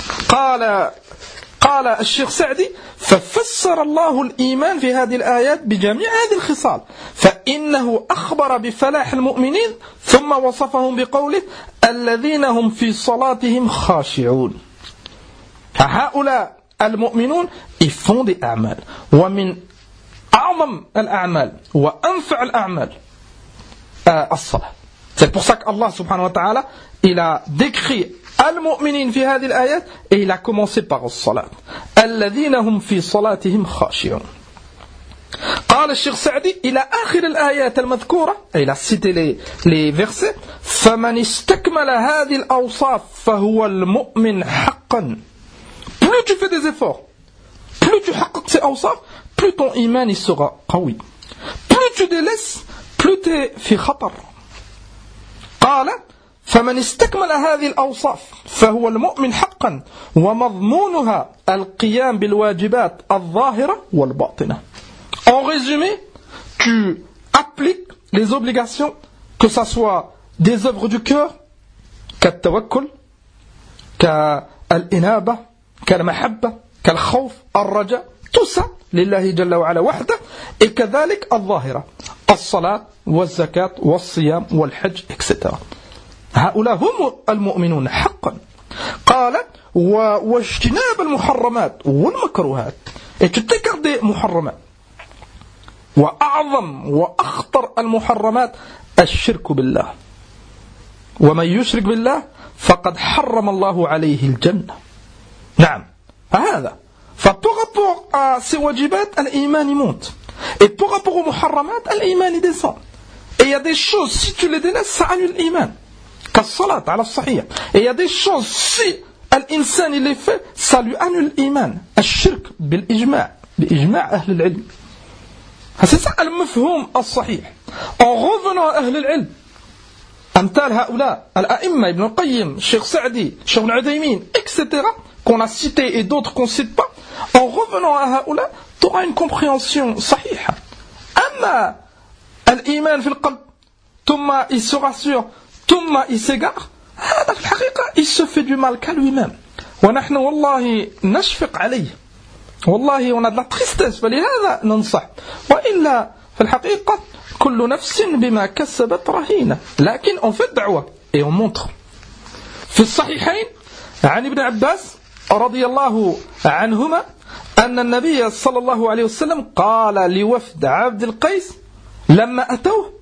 قال الشيخ سعدي ففسر الله الإيمان في هذه الآيات بجميع هذه الخصال فإنه أخبر بفلاح المؤمنين ثم وصفهم بقوله الذين هم في صلاتهم خاشعون. هؤلاء المؤمنون ils font des أعمال, ومن أعظم الأعمال وأنفع الأعمال الصلاة. C'est pour ça qu'Allah subhanahu wa ta'ala il a décrit المؤمنين في هذه الآيات et il a commencé par الصلاة. الذين هم في صلاتهم خاشعون. قال الشيخ سعدي إلى آخر الآيات المذكورة, il a cité les versets, فمن استكمل هذه الأوصاف فهو المؤمن حقا. Plus tu fais des efforts, plus tu حقق ces أوصاف, plus ton iman il sera قوي. Plus tu délaisses, plus tu es في خطر. قال فمن استكمل هذه الأوصاف فهو المؤمن حقا ومضمونها القيام بالواجبات الظاهرة والباطنة. En résumé, tu appliques les obligations, que ce soit des œuvres du cœur, كالتوكل, كالإنابة, كالمحبة, كالخوف, الرجاء, tout ça لله جل وعلا وحده, et كذلك الظاهرة, الصلاة والزكاة والصيام والحج, etc. هؤلاء هم المؤمنون حقا. قال واجتناب المحرمات والمكروهات, et tu t'écartes des محرمات. وأعظم وأخطر المحرمات الشرك بالله, ومن يشرك بالله فقد حرم الله عليه الجنة. نعم, هذا. فپar rapport à ces wajibat, l'iman y monte, et par rapport aux muharramat, l'iman y descend. Et il y a des choses, si tu les délaisses, ça annule l'iman, كالصلاة على الصحيح. Et il y a des choses, si l'insan il les fait, ça lui annule l'iman. الشرك بالإجماع, بإجماع أهل العلم. C'est ça المفهوم الصحيح. En revenant à أهل العلم, أمثال هؤلاء الأئمة, ابن القيم, الشيخ سعدي, الشيخ العثيمين, etc., qu'on a cité et d'autres qu'on ne cite pas, en revenant à هؤلاء, tu auras une compréhension صحيحة. أما الإيمان في القلب, ثم il se rassure, ثم il s'égare, هذا في الحقيقة il se fait du mal qu'à lui-même. ونحن والله نشفق عليه, والله on a de la tristesse, فلهذا ننصح. وإلا في الحقيقة كل نفس بما كسبت رهينة, لكن on fait دعوة et on montre. في الصحيحين عن ابن عباس رضي الله عنهما أن النبي صلى الله عليه وسلم قال لوفد عبد القيس لما أتوه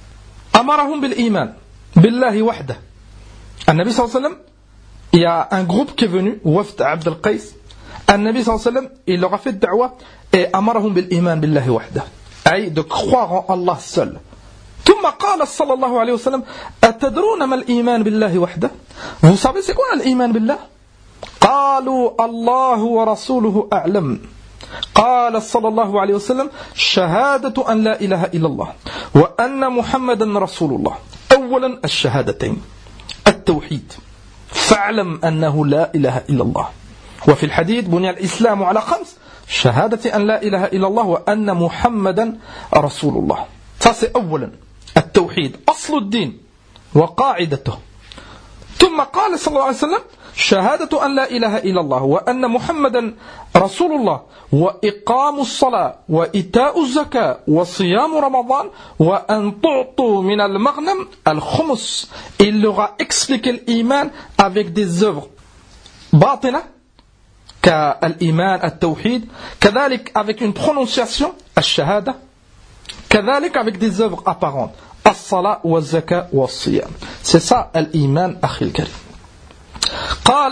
أمرهم بالإيمان بالله وحده. النبي صلى الله عليه وسلم, il y a un groupe qui est venu, وفد عبد القيس, النبي صلى الله عليه وسلم il leur a fait da'wa et أمرهم بالإيمان بالله وحده, أي de croire en Allah seul. ثم قال صلى الله عليه وسلم أتدرون ما الإيمان بالله وحده? Vous savez c'est quoi l'Iman billah? قالوا الله ورسوله أعلم. قال صلى الله عليه وسلم شهادة أن لا إله إلا الله وأن محمدا رسول الله. أولا الشهادتين, التوحيد, فاعلم أنه لا إله إلا الله. وفي الحديث بني الإسلام على 5, شهادة أن لا إله إلا الله وأن محمدا رسول الله. Ça c'est أولا التوحيد, أصل الدين وقاعدته. ثم قال صلى الله عليه وسلم شهادة أن لا إله إلا الله وأن محمدا رسول الله وإقام الصلاة وإيتاء الزكاة وصيام رمضان وأن تعطوا من المغنم الخمس. Il leur a expliqué l'iman avec des œuvres باطنة كالإيمان التوحيد, كذلك avec une prononciation الشهادة, كذلك avec des œuvres apparentes الصلاة والزكاة والصيام. C'est ça الإيمان أخي الكريم. قال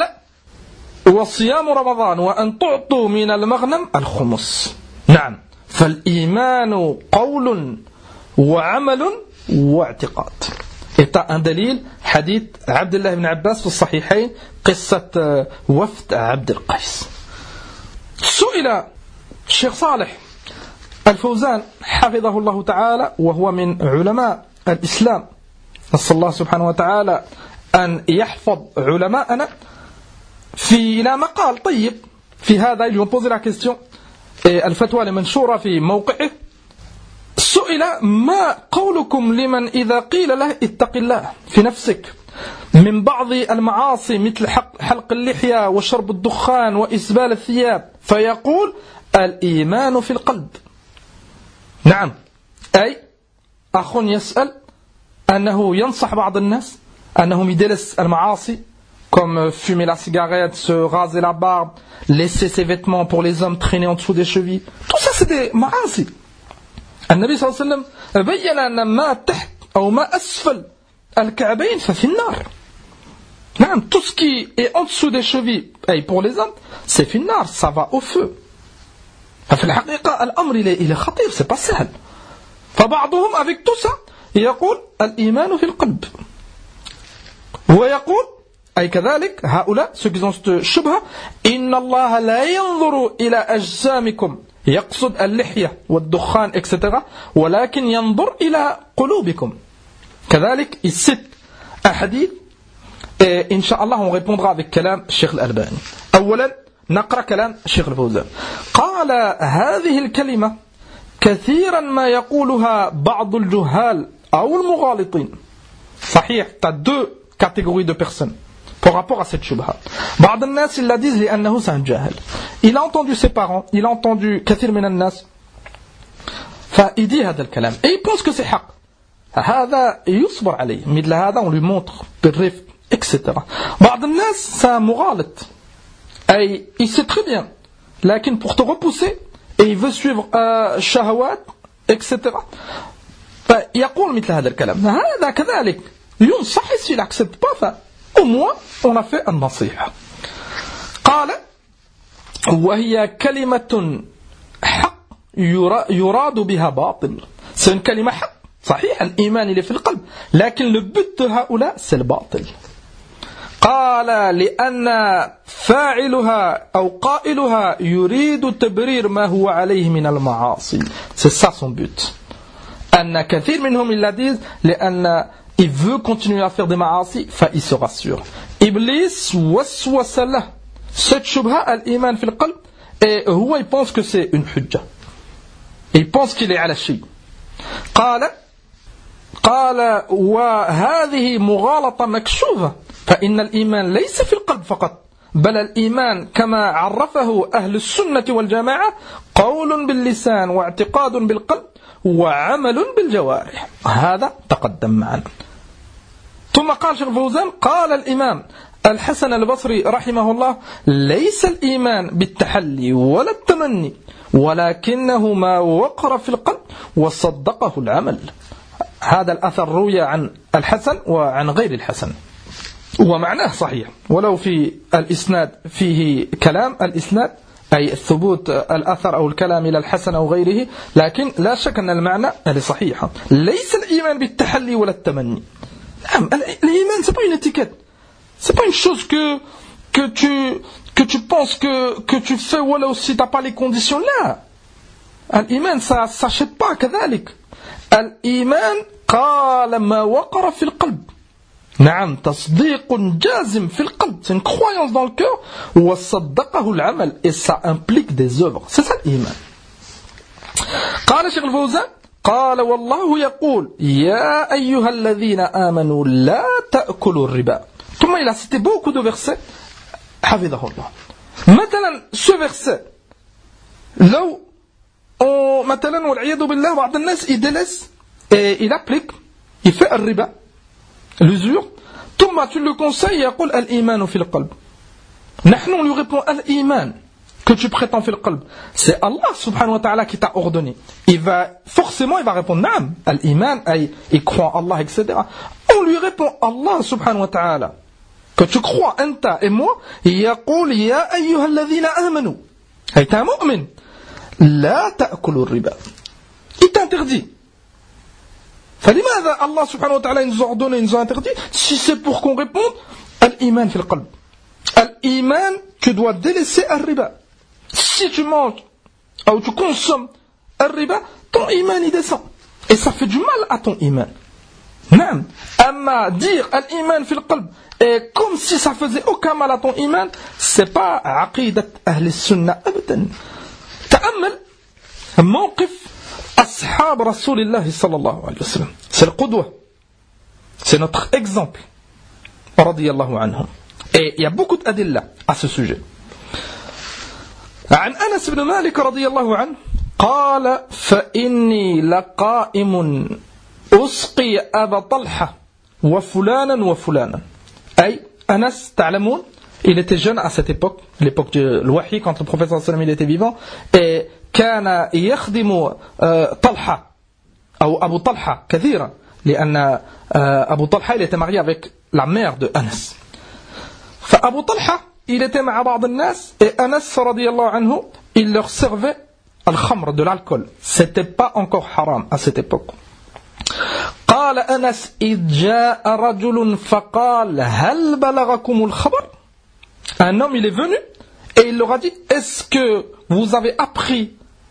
وصيام رمضان وأن تعطوا من المغنم الخمس. نعم, فالإيمان قول وعمل واعتقاد. Et t'as un دليل حديث عبد الله بن عباس في الصحيحين, قصة وفد عبد القيس. سئل الشيخ صالح الفوزان حفظه الله تعالى وهو من علماء الإسلام, نسأل الله سبحانه وتعالى أن يحفظ علماءنا, في إلى مقال طيب في هذا, ils lui ont posé la question, الفتوى المنشورة في موقعه, سئل ما قولكم لمن إذا قيل له اتق الله في نفسك من بعض المعاصي مثل حلق اللحية وشرب الدخان وإسبال الثياب فيقول الإيمان في القلب. نعم, أي أخ يسأل أنه ينصح بعض الناس أنهم يدلس المعاصي comme fumer la cigarette, se raser la barbe, laisser ses vêtements pour les hommes traîner en dessous des chevilles. Tout ça c'est des معاصي. النبي صلى الله عليه وسلم بيّن أن ما تحت أو ما أسفل الكعبين ففي النار. نعم, tout ce qui est en dessous des chevilles, et pour les hommes, c'est في النار, ça va au feu. ففي الحقيقة الأمر إلى خطير, c'est pas سهل. فبعضهم avec tout ça يقول الإيمان في القلب, ويقول أي كذلك هؤلاء ceux qui ont cette شبهة إن الله لا ينظر إلى أجسامكم, يقصد اللحية والدخان etc, ولكن ينظر إلى قلوبكم. كذلك il cite un hadith et إن شاء الله on répondra avec كلام الشيخ الألباني. أولا نقرأ كلام الشيخ الفوزان. قال هذه الكلمة كثيرا ما يقولها بعض الجهال أو المغالطين. صحيح, tu as deux catégories de personnes par rapport à cette shubha. بعض الناس ils la disent لأنه c'est un جاهل. Il a entendu ses parents, il a entendu كثير من الناس, فil dit هذا الكلام et il pense que c'est حق. هذا يصبر عليه, مثل هذا on lui montre بالرفق etc. بعض الناس c'est un مغالط, et il sait très bien, لكن pour te repousser, et il veut suivre الشهوات etc. فيقول مثل هذا الكلام. هذا كذلك ينصح s'il n'accepte pas, au moins on a fait un نصيحة. قال وهي كلمة حق يراد بها باطل. c'est une كلمة حق, صحيح الإيمان اللي في القلب, لكن le but de هؤلاء c'est le باطل. قال لأن فاعلها أو قائلها يريد تبرير ما هو عليه من المعاصي. c'est ça son but. أن كثير منهم ils la disent لأن il veut continuer à faire des معاصي, فil se rassure. Iblis وسوس له cette شبهة الإيمان في القلب, et هو il pense que c'est une حجة, il pense qu'il est على شيء. قال وهذه مغالطة مكشوفة, فإن الإيمان ليس في القلب فقط, بل الإيمان كما عرفه أهل السنة والجماعة قول باللسان واعتقاد بالقلب وعمل بالجوارح. هذا تقدم معنا. ثم قال شيخ الفوزان قال الإمام الحسن البصري رحمه الله ليس الإيمان بالتحلي ولا التمني, ولكنه ما وقر في القلب وصدقه العمل. هذا الأثر روي عن الحسن وعن غير الحسن, ومعناه صحيح, ولو في الإسناد فيه كلام, الإسناد أي ثبوت الأثر أو الكلام إلى الحسن أو غيره, لكن لا شك أن المعنى صحيح. ليس الإيمان بالتحلي ولا التمني. الإيمان c'est pas une étiquette, c'est pas une chose que tu penses que tu fais ولو si t'as pas les conditions là. الإيمان ça s'achète pas كذلك. الإيمان قال ما وقر في القلب, نعم تصديق جازم في القلب, c'est une croyance dans le cœur, وصدقه العمل, et ça implique des œuvres, c'est ça l'إيمان. قال شيخ الفوزان قال والله يقول يا أيها الذين آمنوا لا تأكلوا الربا. ثم il a cité beaucoup de versets, حفظه الله. مثلا ce verset, لو مثلا والعياذ بالله بعض الناس il délaisse et il applique, il fait الربا, l'usure, ثم tu le conseilles يقول الإيمان في القلب. نحن on lui répond الإيمان que tu prétends في القلب, c'est Allah subhanahu wa ta'ala qui t'a ordonné. Il va répondre نعم الإيمان أي il croit en Allah etc. On lui répond Allah subhanahu wa ta'ala que tu crois أنت et moi, يقول يا أيها الذين آمنوا, أي t'es un mu'min, لا تأكلوا الربا, il t'interdit. فلماذا الله سبحانه وتعالى nous a ordonné, nous a interdit, si c'est pour qu'on réponde al-iman fil qalb. Al-iman, tu dois délaisser al-riba. Si tu manges ou tu consommes al-riba, ton iman il descend, et ça fait du mal à ton iman. Non, amma dire al-iman fil qalb et comme si ça faisait aucun mal à ton iman, c'est pas aqidat ahli sunnah abadan. تأمل موقف أصحاب رسول الله صلى الله عليه وسلم, c'est le qudwa, c'est notre exemple رضي الله عنهم, et il y a beaucoup d'adilla à ce sujet. عن أنس بن مالك رضي الله عنه قال فإني لقائم أسقي أبا طلحة وفلانا وفلانا. أي أنس تعلمون il était jeune à cette époque, l'époque de l'Wahi, quand le prophète sallallahu alayhi wa sallam il était vivant, et كان يخدم طلحة أو أبو طلحة كثيرا, لأن أبو طلحة il était marié avec la mère de Anas. فأبو طلحة il était مع بعض الناس, et Anas رضي الله عنه il leur servait al-khamr, de l'alcool, c'était pas encore haram à cette époque. قال أنس إذ جاء رجل فقال هل بلغكم الخبر. Un homme, il est venu et il leur a dit, est-ce que vous avez appris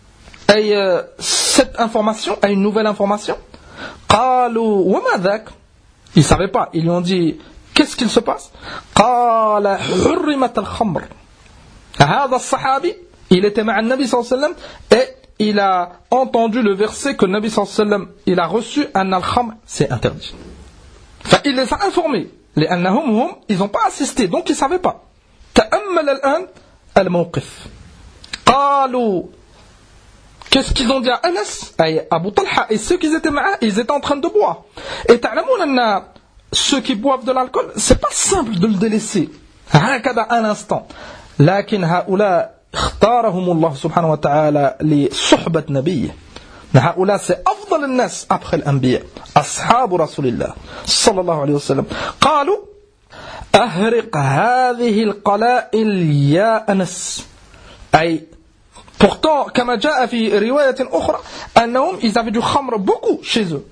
cette information, une nouvelle information? قالوا وما ذاك. Ils ne savaient pas. Ils lui ont dit, qu'est-ce qu'il se passe? قال حرمت الخمر. هذا الصحابي, il était مع النبي صلى الله عليه وسلم et il a entendu le verset que le Nabi sallallahu alayhi wa sallam, il a reçu أن الخمر, c'est interdit. Enfin, il les a informés. لأنهم ils n'ont pas assisté, donc ils ne savaient pas. تأمل الآن الموقف. قالوا, qu'est-ce qu'ils ont dit à Anas, Abu Talha et ceux qui étaient معه, ils étaient en train de boire. Et تعلمون أن ceux qui boivent de l'alcool, c'est pas simple de le délaisser هكذا un instant. لكن هؤلاء اختارهم الله سبحانه وتعالى لصحبة نبيه. هؤلاء c'est أفضل الناس après الأنبياء, أصحاب رسول الله صلى الله عليه وسلم. قالوا أهرق هذه القلائل يا أنس. أي pourtant كما جاء في رواية أخرى أنهم ils avaient du khamr beaucoup chez eux.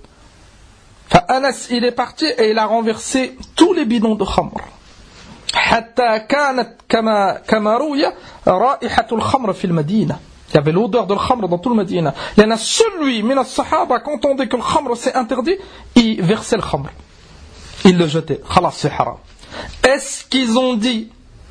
فأنس il est parti et il a renversé tous les bidons de khamr. حتى كانت كما روي رائحة الخمر في المدينة. Il y avait l'odeur de l'khamr dans tout le Médina. Il y en a celui, min as-sahaba, quand on entendait que le khamr c'est interdit, il versait le khamr. Il le jetait. Khalas, c'est haram. Est-ce qu'ils ont dit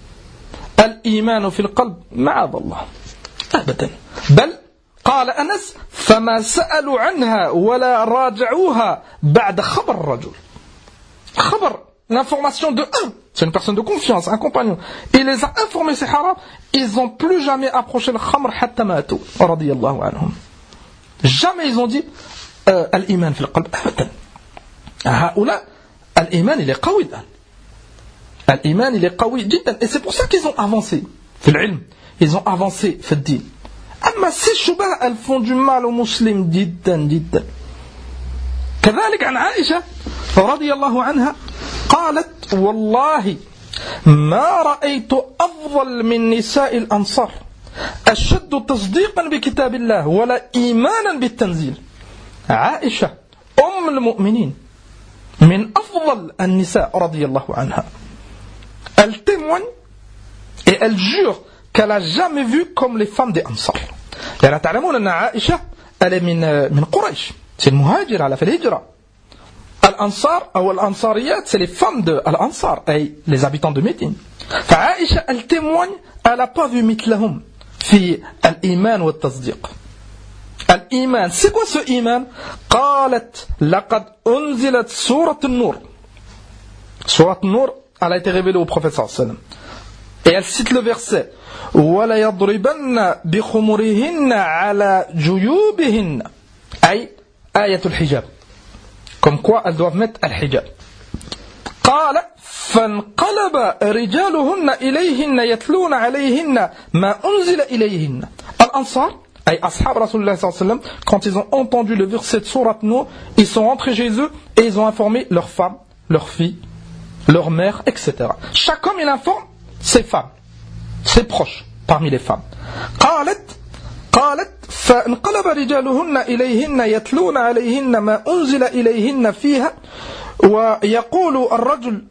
al-iman fi al-qalb? Ma'ad Allah. Abadan. Bal, قال أنس فما سألوا عنها ولا راجعوها بعد خبر الرجل. خبر, l'information de un. C'est une personne de confiance, un compagnon. Il les a informés, c'est haram. Ils n'ont plus jamais approché le khamr hatta matu. Radiyallahu anhum. Jamais ils ont dit al-iman fi al-qalb. Abadan. هؤلاء الإيمان il est قوي الآن. الإيمان il est قوي جدا. Et c'est pour ça qu'ils ont avancé في العلم. Ils ont avancé في الدين. أما ces شبهة elles font du mal aux musulmans جدا جدا. كذلك عن عائشة رضي الله عنها قالت والله ما رأيت أفضل من نساء الأنصار أشد تصديقا بكتاب الله ولا إيمانا بالتنزيل. عائشة أم المؤمنين من أفضل النساء رضي الله عنها. Elle témoigne et elle jure qu'elle n'a jamais vu comme les femmes des Ansar. يعني تعلمون أن عائشة elle est من قريش. C'est une muhajira, elle a fait l'hijra. Al-Ansar ou Al-Ansariyat, c'est les femmes de Al-Ansar, les habitants de Médine. فعائشة elle témoigne, elle n'a pas vu مثلهم في الإيمان والتصديق. الإيمان, c'est quoi ce إيمان? قالت لقد أنزلت سورة النور. سورة النور, elle a été révélée au prophète صلى الله عليه وسلم. Et elle cite le verset ولا يضربن بخمرهن على جيوبهن, أي آية الحجاب. Comme quoi elles doivent mettre al-hijab. قال فانقلب رجالهن إليهن يتلون عليهن ما أنزل إليهن. Al-Ansar, ay ashab Rasulullah sallallahu alayhi wa sallam, quand ils ont entendu le verset de Surat Nour, ils sont rentrés chez eux et ils ont informé leurs femmes, leurs filles, leurs mères, etc. Chaque homme il informe ses femmes, ses proches parmi les femmes. قالت فانقلب رجالهن إليهن يتلون عليهن ما أنزل إليهن فيها ويقول الرجل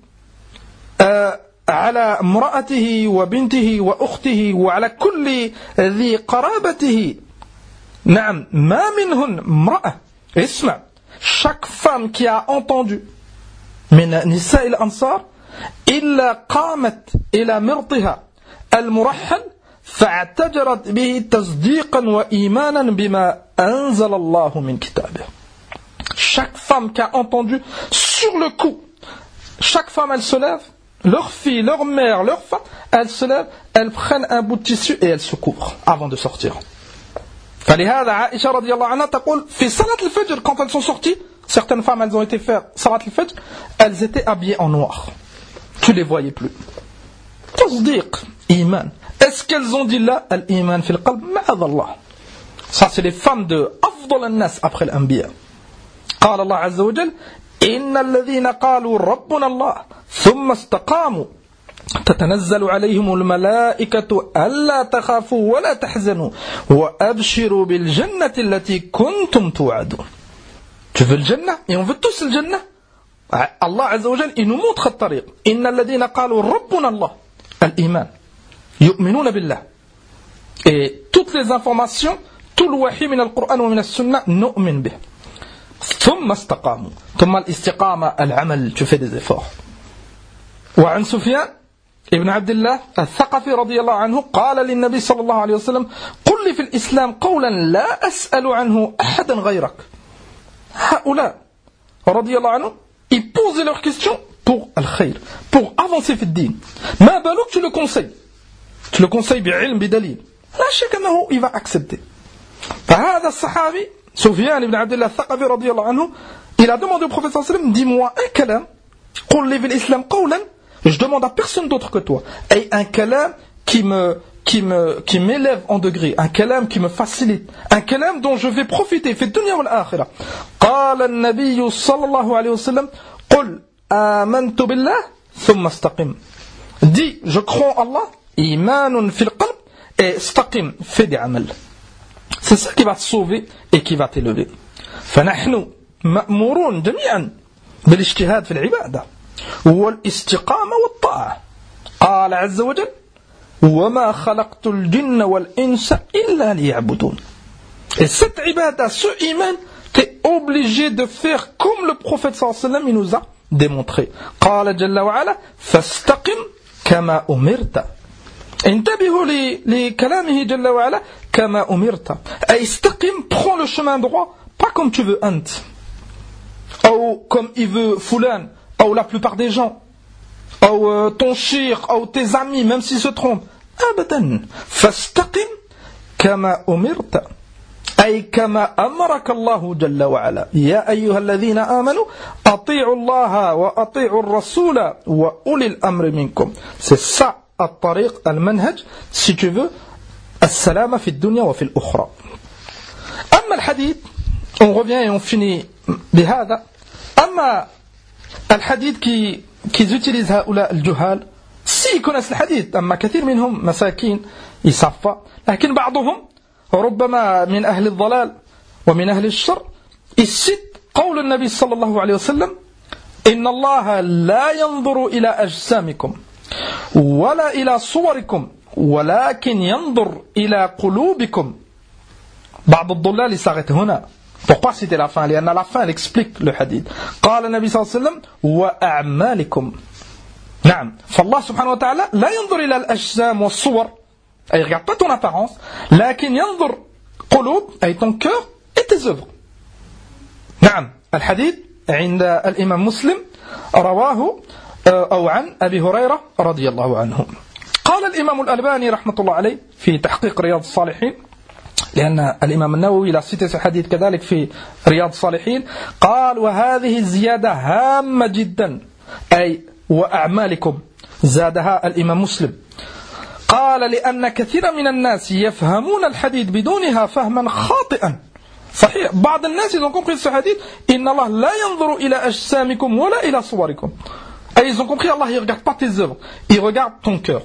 على امرأته وبنته وأخته وعلى كل ذي قرابته نعم ما منهن امرأة. اسمع, chaque femme qui a entendu من نساء الأنصار إلا قامت إلى مرطها المرحل فاعتجرت به تصديقا وإيمانا بما أنزل الله من كتابه. Chaque femme qui a entendu sur le coup, chaque femme elle se lève, leur fille, leur mère, leur femme, elles se lèvent, elles prennent un bout de tissu et elles se couvrent avant de sortir. فلهذا عائشة رضي الله عنها تقول في صلاة الفجر, quand elles sont sorties, certaines femmes elles ont été faire صلاة الفجر, elles étaient habillées en noir, tu les voyais plus. تصديق, إيمان. Est-ce qu'elles ont dit là al-iman fi al-qalb? Ma'ad Allah. Ça c'est les femmes de afdal an-nas après l'anbiya. قال الله عز وجل إن الذين قالوا ربنا الله ثم استقاموا تتنزل عليهم الملائكة ألا تخافوا ولا تحزنوا وأبشروا بالجنة التي كنتم توعدون. Tu veux le Jannah? Et on veut tous le Jannah. Allah Azza wa Jal, il nous montre le tariq. إن الذين قالوا ربنا الله الإيمان يؤمنون بالله. Et toutes les informations, tout le wahi من القرآن ومن السنة نؤمن به. ثم استقاموا. ثم الاستقامة العمل, tu fais des efforts. وعن سفيان ابن عبد الله الثقفي رضي الله عنه قال للنبي صلى الله عليه وسلم قل لي في الإسلام قولا لا أسأل عنه أحدا غيرك. هؤلاء رضي الله عنه ils posent leurs questions pour al-khayr, pour avancer في الدين. ما بالك tu le conseilles بعلم بدليل, لا شك أنه il va accepter. فهذا الصحابي سفيان بن عبد الله الثقفي رضي الله عنه il a demandé au prophète صلى الله عليه وسلم dis-moi un kalam قل لي في الإسلام قولا. Je demande à personne d'autre que toi. Et un kalam qui m'élève en degré, un kalam qui me facilite, un kalam dont je vais profiter في الدنيا والآخرة. قال النبي صلى الله عليه وسلم قل آمنت بالله ثم استقم. Dis je crois en Allah, إيمان في القلب, et استقم, fais des amals. C'est ça qui va te sauver et qui va t'élever. فنحن مأمورون جميعا بالاجتهاد في العبادة والاستقامة والطاعة. قال عز وجل وما خلقت الجن والإنس إلا ليعبدون. Et cette ibada, ce iman, t'es obligé de faire comme le prophète sallallahu alayhi wa sallam il nous a démontré. قال جل وعلا فاستقم كما أمرت. انتبهوا لكلامه جل وعلا كما أمرت. أي استقم, prends le chemin droit, pas comme tu veux أنت ou comme il veut فلان ou la plupart des gens, ou ton shir, ou tes amis, même s'ils se trompent. Abadan. Fastaqim kama umirta. Ay kama amaraka Allahu jalla wa ala. Ya ayyuha alladhina amanu, ati'u Allah wa ati'u ar-rasula wa ulil amri minkum. C'est ça, al-tariq, al-manhaj, si tu veux, al-salama fi dunya wa fi al-ukhra. Amma al-hadith, on revient et on finit bihada. Amma الحديث qu'ils utilisent هؤلاء الجهال s'ils connaissent الحديث, أما كثير منهم مساكين يصفى, لكن بعضهم ربما من أهل الضلال ومن أهل الشر يسد قول النبي صلى الله عليه وسلم إن الله لا ينظر إلى أجسامكم ولا إلى صوركم ولكن ينظر إلى قلوبكم. بعض الضلال s'arrête هنا pour pas citer la fin, لأن la fin elle explique le hadith. قال النبي صلى الله عليه وسلم وأعمالكم. نعم, فالله سبحانه وتعالى لا ينظر إلى الأجسام والصور, il regarde pas ton apparence, لكن ينظر قلوب, أي ton cœur et tes œuvres. نعم, الحديث عند الإمام مسلم رواه أو عن أبي هريرة رضي الله عنه. قال الإمام الألباني رحمة الله عليه في تحقيق رياض الصالحين, لأن الإمام النووي لا cité ce hadith كذلك في رياض الصالحين, قال وهذه الزيادة هامة جدا, أي وأعمالكم, زادها الإمام مسلم. قال لأن كثير من الناس يفهمون الحديث بدونها فهما خاطئا. صحيح, بعض الناس ils ont compris ce hadith إن الله لا ينظر إلى أجسامكم ولا إلى صوركم. أي ils ont compris Allah il regarde pas tes œuvres, il regarde ton cœur.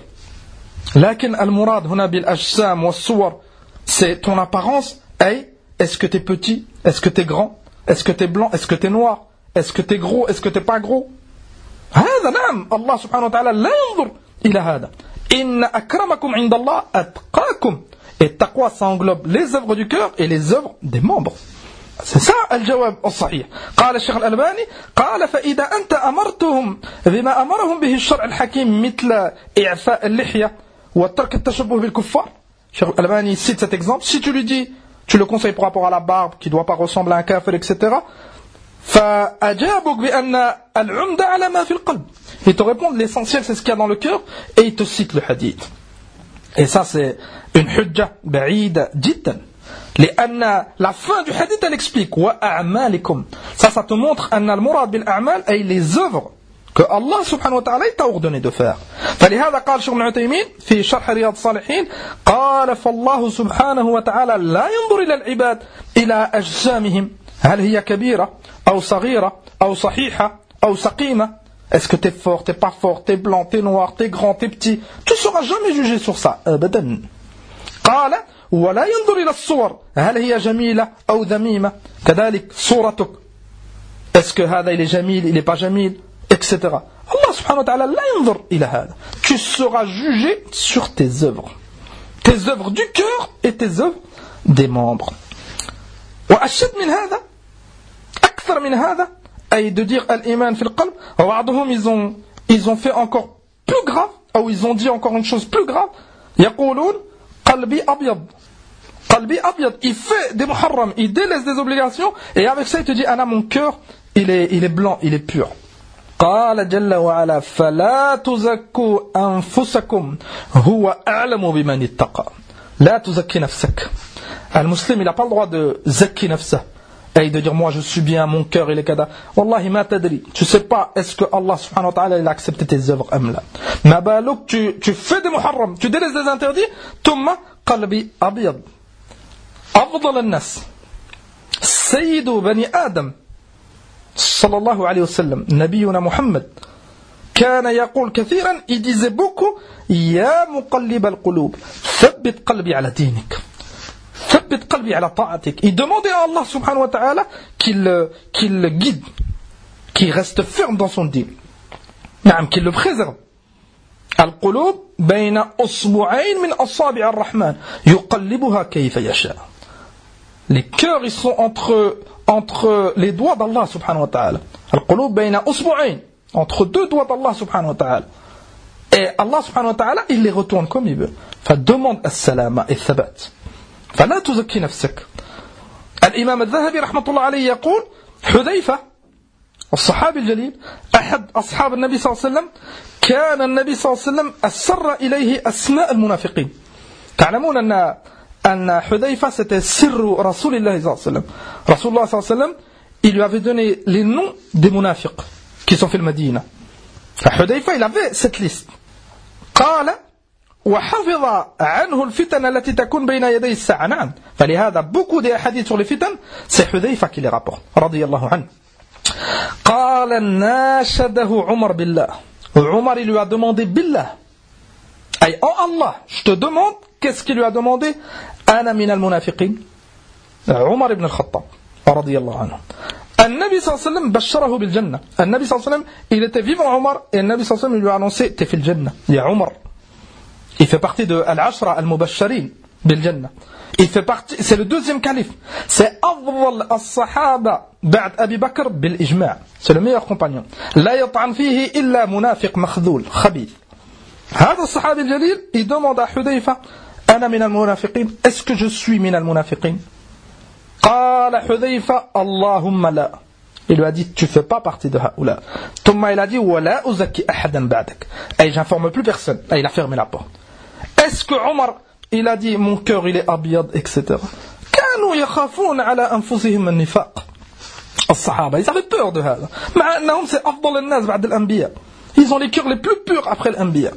لكن المراد هنا بالأجسام والصور c'est ton apparence. Hey, est-ce que t'es petit? Est-ce que t'es grand? Est-ce que t'es blanc? Est-ce que t'es noir? Est-ce que t'es gros? Est-ce que t'es pas gros? هذا نعم, Allah subhanahu wa ta'ala لا ينظر إلى هذا. إن أكرمكم عند الله أتقاكم. Et taqwa, ça englobe les œuvres du cœur et les œuvres des membres. C'est ça الجواب الصحيح. قال الشيخ الألباني قال فإذا أنت أمرتهم بما أمرهم به الشرع الحكيم مثل إعفاء اللحية وترك التشبه بالكفار. Cheikh Al-Albani cite cet exemple. Si tu lui dis, tu le conseilles par rapport à la barbe qui ne doit pas ressembler à un kafir, etc. فأجابك بأن العمدة على ما في القلب. Il te répond l'essentiel c'est ce qu'il y a dans le cœur et il te cite le hadith. Et ça c'est une hujja بعيدة جدا. لأن la fin du hadith elle explique وأعمالكم. Ça te montre أن المراد بالأعمال أي les œuvres que Allah subhanahu wa ta'ala t'a ordonné de faire. فلهذا قال شيخ ابن عثيمين في شرح رياض الصالحين قال فالله سبحانه وتعالى لا ينظر إلى العباد إلى أجسامهم هل هي كبيرة أو صغيرة أو صحيحة أو سقيمة Est-ce que t'es fort, t'es pas fort, t'es blanc, t'es noir, t'es grand, t'es petit? Tu ne seras jamais jugé sur ça. أبدا. قال ولا ينظر إلى الصور هل هي جميلة أو ذميمة كذلك صورتك. Est-ce que هذا il est jamil, il est pas jamil, etc. Allah subhanahu wa ta'ala لا ينظر إلى هذا. Tu seras jugé sur tes œuvres. Tes œuvres du cœur et tes œuvres des membres. وأشد من هذا أكثر من هذا أي de dire الإيمان في القلب. وبعضهم ils ont fait encore plus grave ou ils ont dit encore une chose plus grave. يقولون قلبي أبيض. قلبي أبيض. Il fait des muharram, il délaisse des obligations et avec ça il te dit أنا mon cœur il est blanc, il est pur. قال جل وعلا فلا تزكوا أنفسكم هو أعلم بمن اتقى. لا تزكي نفسك. Le musulman il n'a pas le droit de zakki nafsa et de dire moi je suis bien, mon cœur il est kada. Wallahi ma tadri. Tu sais pas est-ce que Allah subhanahu wa ta'ala il a accepté tes œuvres am la. Ma balouk tu fais des muharram, tu délaisses des interdits, thumma qalbi abyad. Afdal an-nas. Sayyidu bani Adam sallallahu alayhi wa sallam, nabiyuna Muhammad. كان يقول كثيرا, il disait beaucoup يا مقلب القلوب ثبت قلبي على دينك. ثبت قلبي على طاعتك. Il demandait à Allah subhanahu wa ta'ala qu'il le guide, qu'il reste ferme dans son dîn. نعم, qu'il le préserve. القلوب بين أصبعين من أصابع الرحمن يقلبها كيف يشاء. Les cœurs ils sont entre les doigts d'Allah subhanahu wa ta'ala. القلوب بين أصبعين, entre deux doigts d'Allah subhanahu wa ta'ala. Et Allah subhanahu wa ta'ala il les retourne comme il veut. فدemande السلامة et الثبات. فلا تزكي نفسك. الإمام الذهبي رحمة الله عليه يقول حذيفة الصحابي الجليل أحد أصحاب النبي صلى الله عليه وسلم كان النبي صلى الله عليه وسلم أسر إليه أسماء المنافقين. تعلمون أن حذيفة c'était سر رسول الله صلى الله عليه وسلم. رسول الله صلى الله عليه وسلم il lui avait donné les noms des munafiqs qui sont في المدينة. حذيفة il avait cette liste. قال وحفظ عنه الفتن التي تكون بين يدي الساعة. نعم, فلهذا beaucoup des hadiths sur les fitan c'est حذيفة qui les rapporte رضي الله عنه. قال ناشده عمر بالله. Omar il lui a demandé بالله أي en Allah je te demande. Qu'est-ce qu'il lui a demandé? أنا من المنافقين. عمر بن الخطاب رضي الله عنه. النبي صلى الله عليه وسلم بشره بالجنة. النبي صلى الله عليه وسلم il était vivant Omar et النبي صلى الله عليه وسلم lui a annoncé t'es في الجنة يا عمر. Il fait partie de Al-Ashra Al-Mubasharin Bil-Jannah. Il fait partie, c'est le deuxième calife. C'est أفضل الصحابة بعد أبي بكر بالإجماع. C'est le meilleur compagnon. لا يطعن فيه إلا منافق مخذول خبيث. هذا الصحابي الجليل il demande à حذيفة أنا من المنافقين. Est-ce que je suis من المنافقين? قال حذيفة اللهم لا. Il lui a dit tu fais pas partie de هؤلاء. ثم il a dit ولا أزكي أحدا بعدك. Et j'informe plus personne. Et il a fermé la porte. Est-ce que Omar il a dit mon cœur il est abyad, etc. كانوا يخافون على أنفسهم النفاق. الصحابة ils avaient peur de هذا. مع أنهم c'est أفضل الناس بعد الأنبياء. Ils ont les cœurs les plus purs après l'anbiya.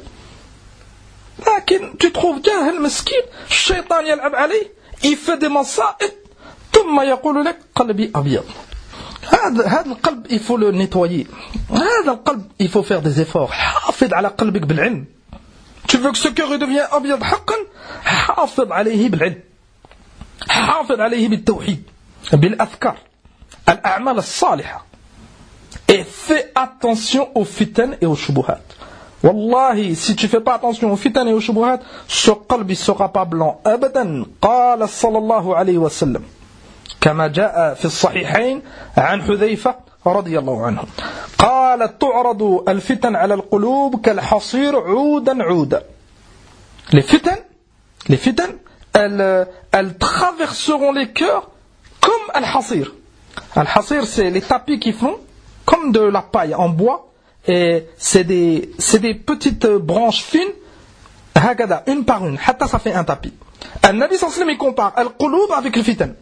لكن tu trouves جاهل مسكين الشيطان يلعب عليه, il fait des مصائب ثم يقول لك قلبي أبيض. هذا القلب il faut le nettoyer. هذا القلب il faut faire des efforts. حافظ على قلبك بالعلم. Tu veux que ce cœur devienne أبيض حقا, حافظ عليه بالعلم, حافظ عليه بالتوحيد, بالأذكار, الأعمال الصالحة, et fais attention aux fitan et aux shubuhat. Wallahi, si tu fais pas attention aux fitan et aux shubuhat, ce qalb ne sera pas blanc. أبدا. قال صلى الله عليه وسلم كما جاء في الصحيحين عن حذيفة رضي الله عنه قال تعرض الفتن على القلوب كالحصير عودا عودا. Les fitan elles traverseront les cœurs comme al-hasir. Al-hasir c'est les tapis qui font comme de la paille en bois et c'est des petites branches fines هكذا une par une حتى ça fait un tapis. النبي صلى الله عليه وسلم il compare al-qulub avec le fitan.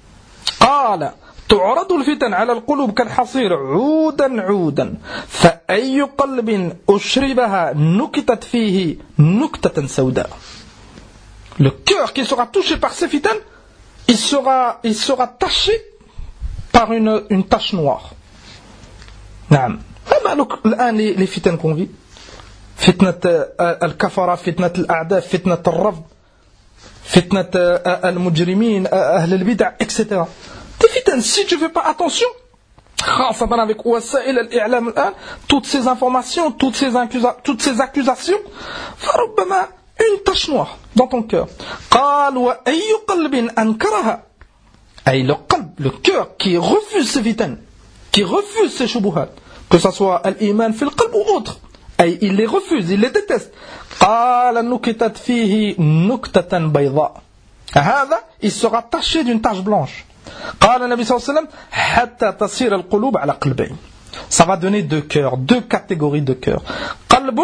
قال تعرض الفتن على القلوب كالحصير عودا عودا فأي قلب أشربها نكتت فيه نكتة سوداء. Le cœur qui sera touché par ces fitans, il sera taché par une tache noire. نعم. الآن les fitnes qu'on vit, فتنة الكفرة, فتنة الأعداء, فتنة الرفض, فتنة المجرمين, أهل البدع, etc. Des fitnes, si tu fais pas attention, خاصة avec وسائل الإعلام الآن, toutes ces informations, toutes ces accusations, فربما une tache noire dans ton cœur. قال وأي قلب أنكرها, أي le cœur qui refuse ces fitnes, qui refuse ces shubuhat, que ce soit l'iman fil qalb ou autre, أي il les refuse, il les déteste. قال نكتت فيه نكتة بيضاء, هذا il sera taché d'une tache blanche. قال النبي صلى الله عليه وسلم حتى تصير القلوب على قلبين. Ça va donner deux cœurs, deux catégories de cœurs. قلب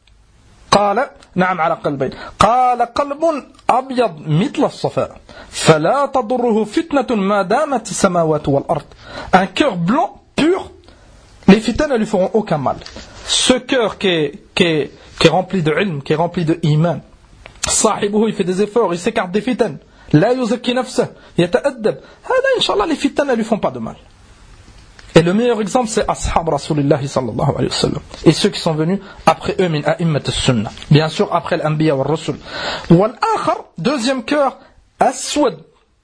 قال نعم على قلبين. قال قلب أبيض مثل الصفاء فلا تضره فتنة ما دامت السماوات والأرض. Un cœur blanc pur, les fitnes ne lui feront aucun mal. Ce cœur qui est rempli de ilm, qui est rempli de iman, صاحبه il fait des efforts, il s'écarte des fitnes, لا يزكي نفسه يتأدب, هذا إن شاء الله les fitnes ne lui font pas de mal. Et le meilleur exemple c'est Ashab Rasulullah sallallahu alayhi wa sallam, et ceux qui sont venus après eux min a'immat as-sunnah, bien sûr après l'anbiya wal rusul. والآخر, deuxième cœur, أسود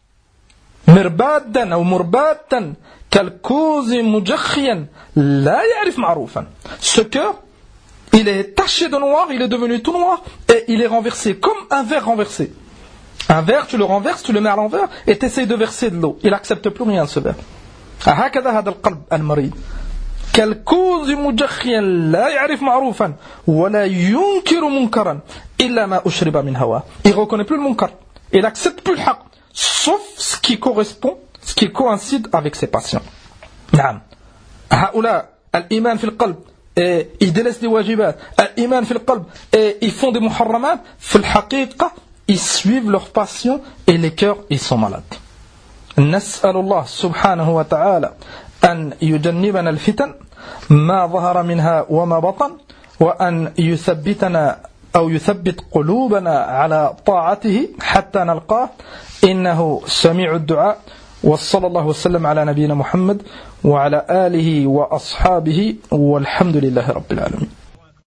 مربادا أو مربادا كالكوز مجخيا لا يعرف معروفا. Ce cœur, il est taché de noir, il est devenu tout noir, et il est renversé comme un verre renversé. Un verre, tu le renverses, tu le mets à l'envers, et tu essaies de verser de l'eau. Il n'accepte plus rien ce verre. هكذا هذا القلب المريض. كالكوز مجخيا لا يعرف معروفا ولا ينكر منكرا إلا ما أشرب من هواه. Il ne reconnaît plus le munkar, il n'accepte plus le haq, sauf ce qui correspond, ce qui coïncide avec ses passions. نعم. هؤلاء الإيمان في القلب, ils délaissent les wajibat, الإيمان في القلب, ils font des muharramat, في الحقيقة ils suivent leurs passions et les cœurs ils sont malades. نسأل الله سبحانه وتعالى أن يجنبنا الفتن ما ظهر منها وما بطن, وأن يثبتنا أو يثبت قلوبنا على طاعته حتى نلقاه إنه سميع الدعاء. وصلى الله وسلم على نبينا محمد وعلى آله وأصحابه والحمد لله رب العالمين.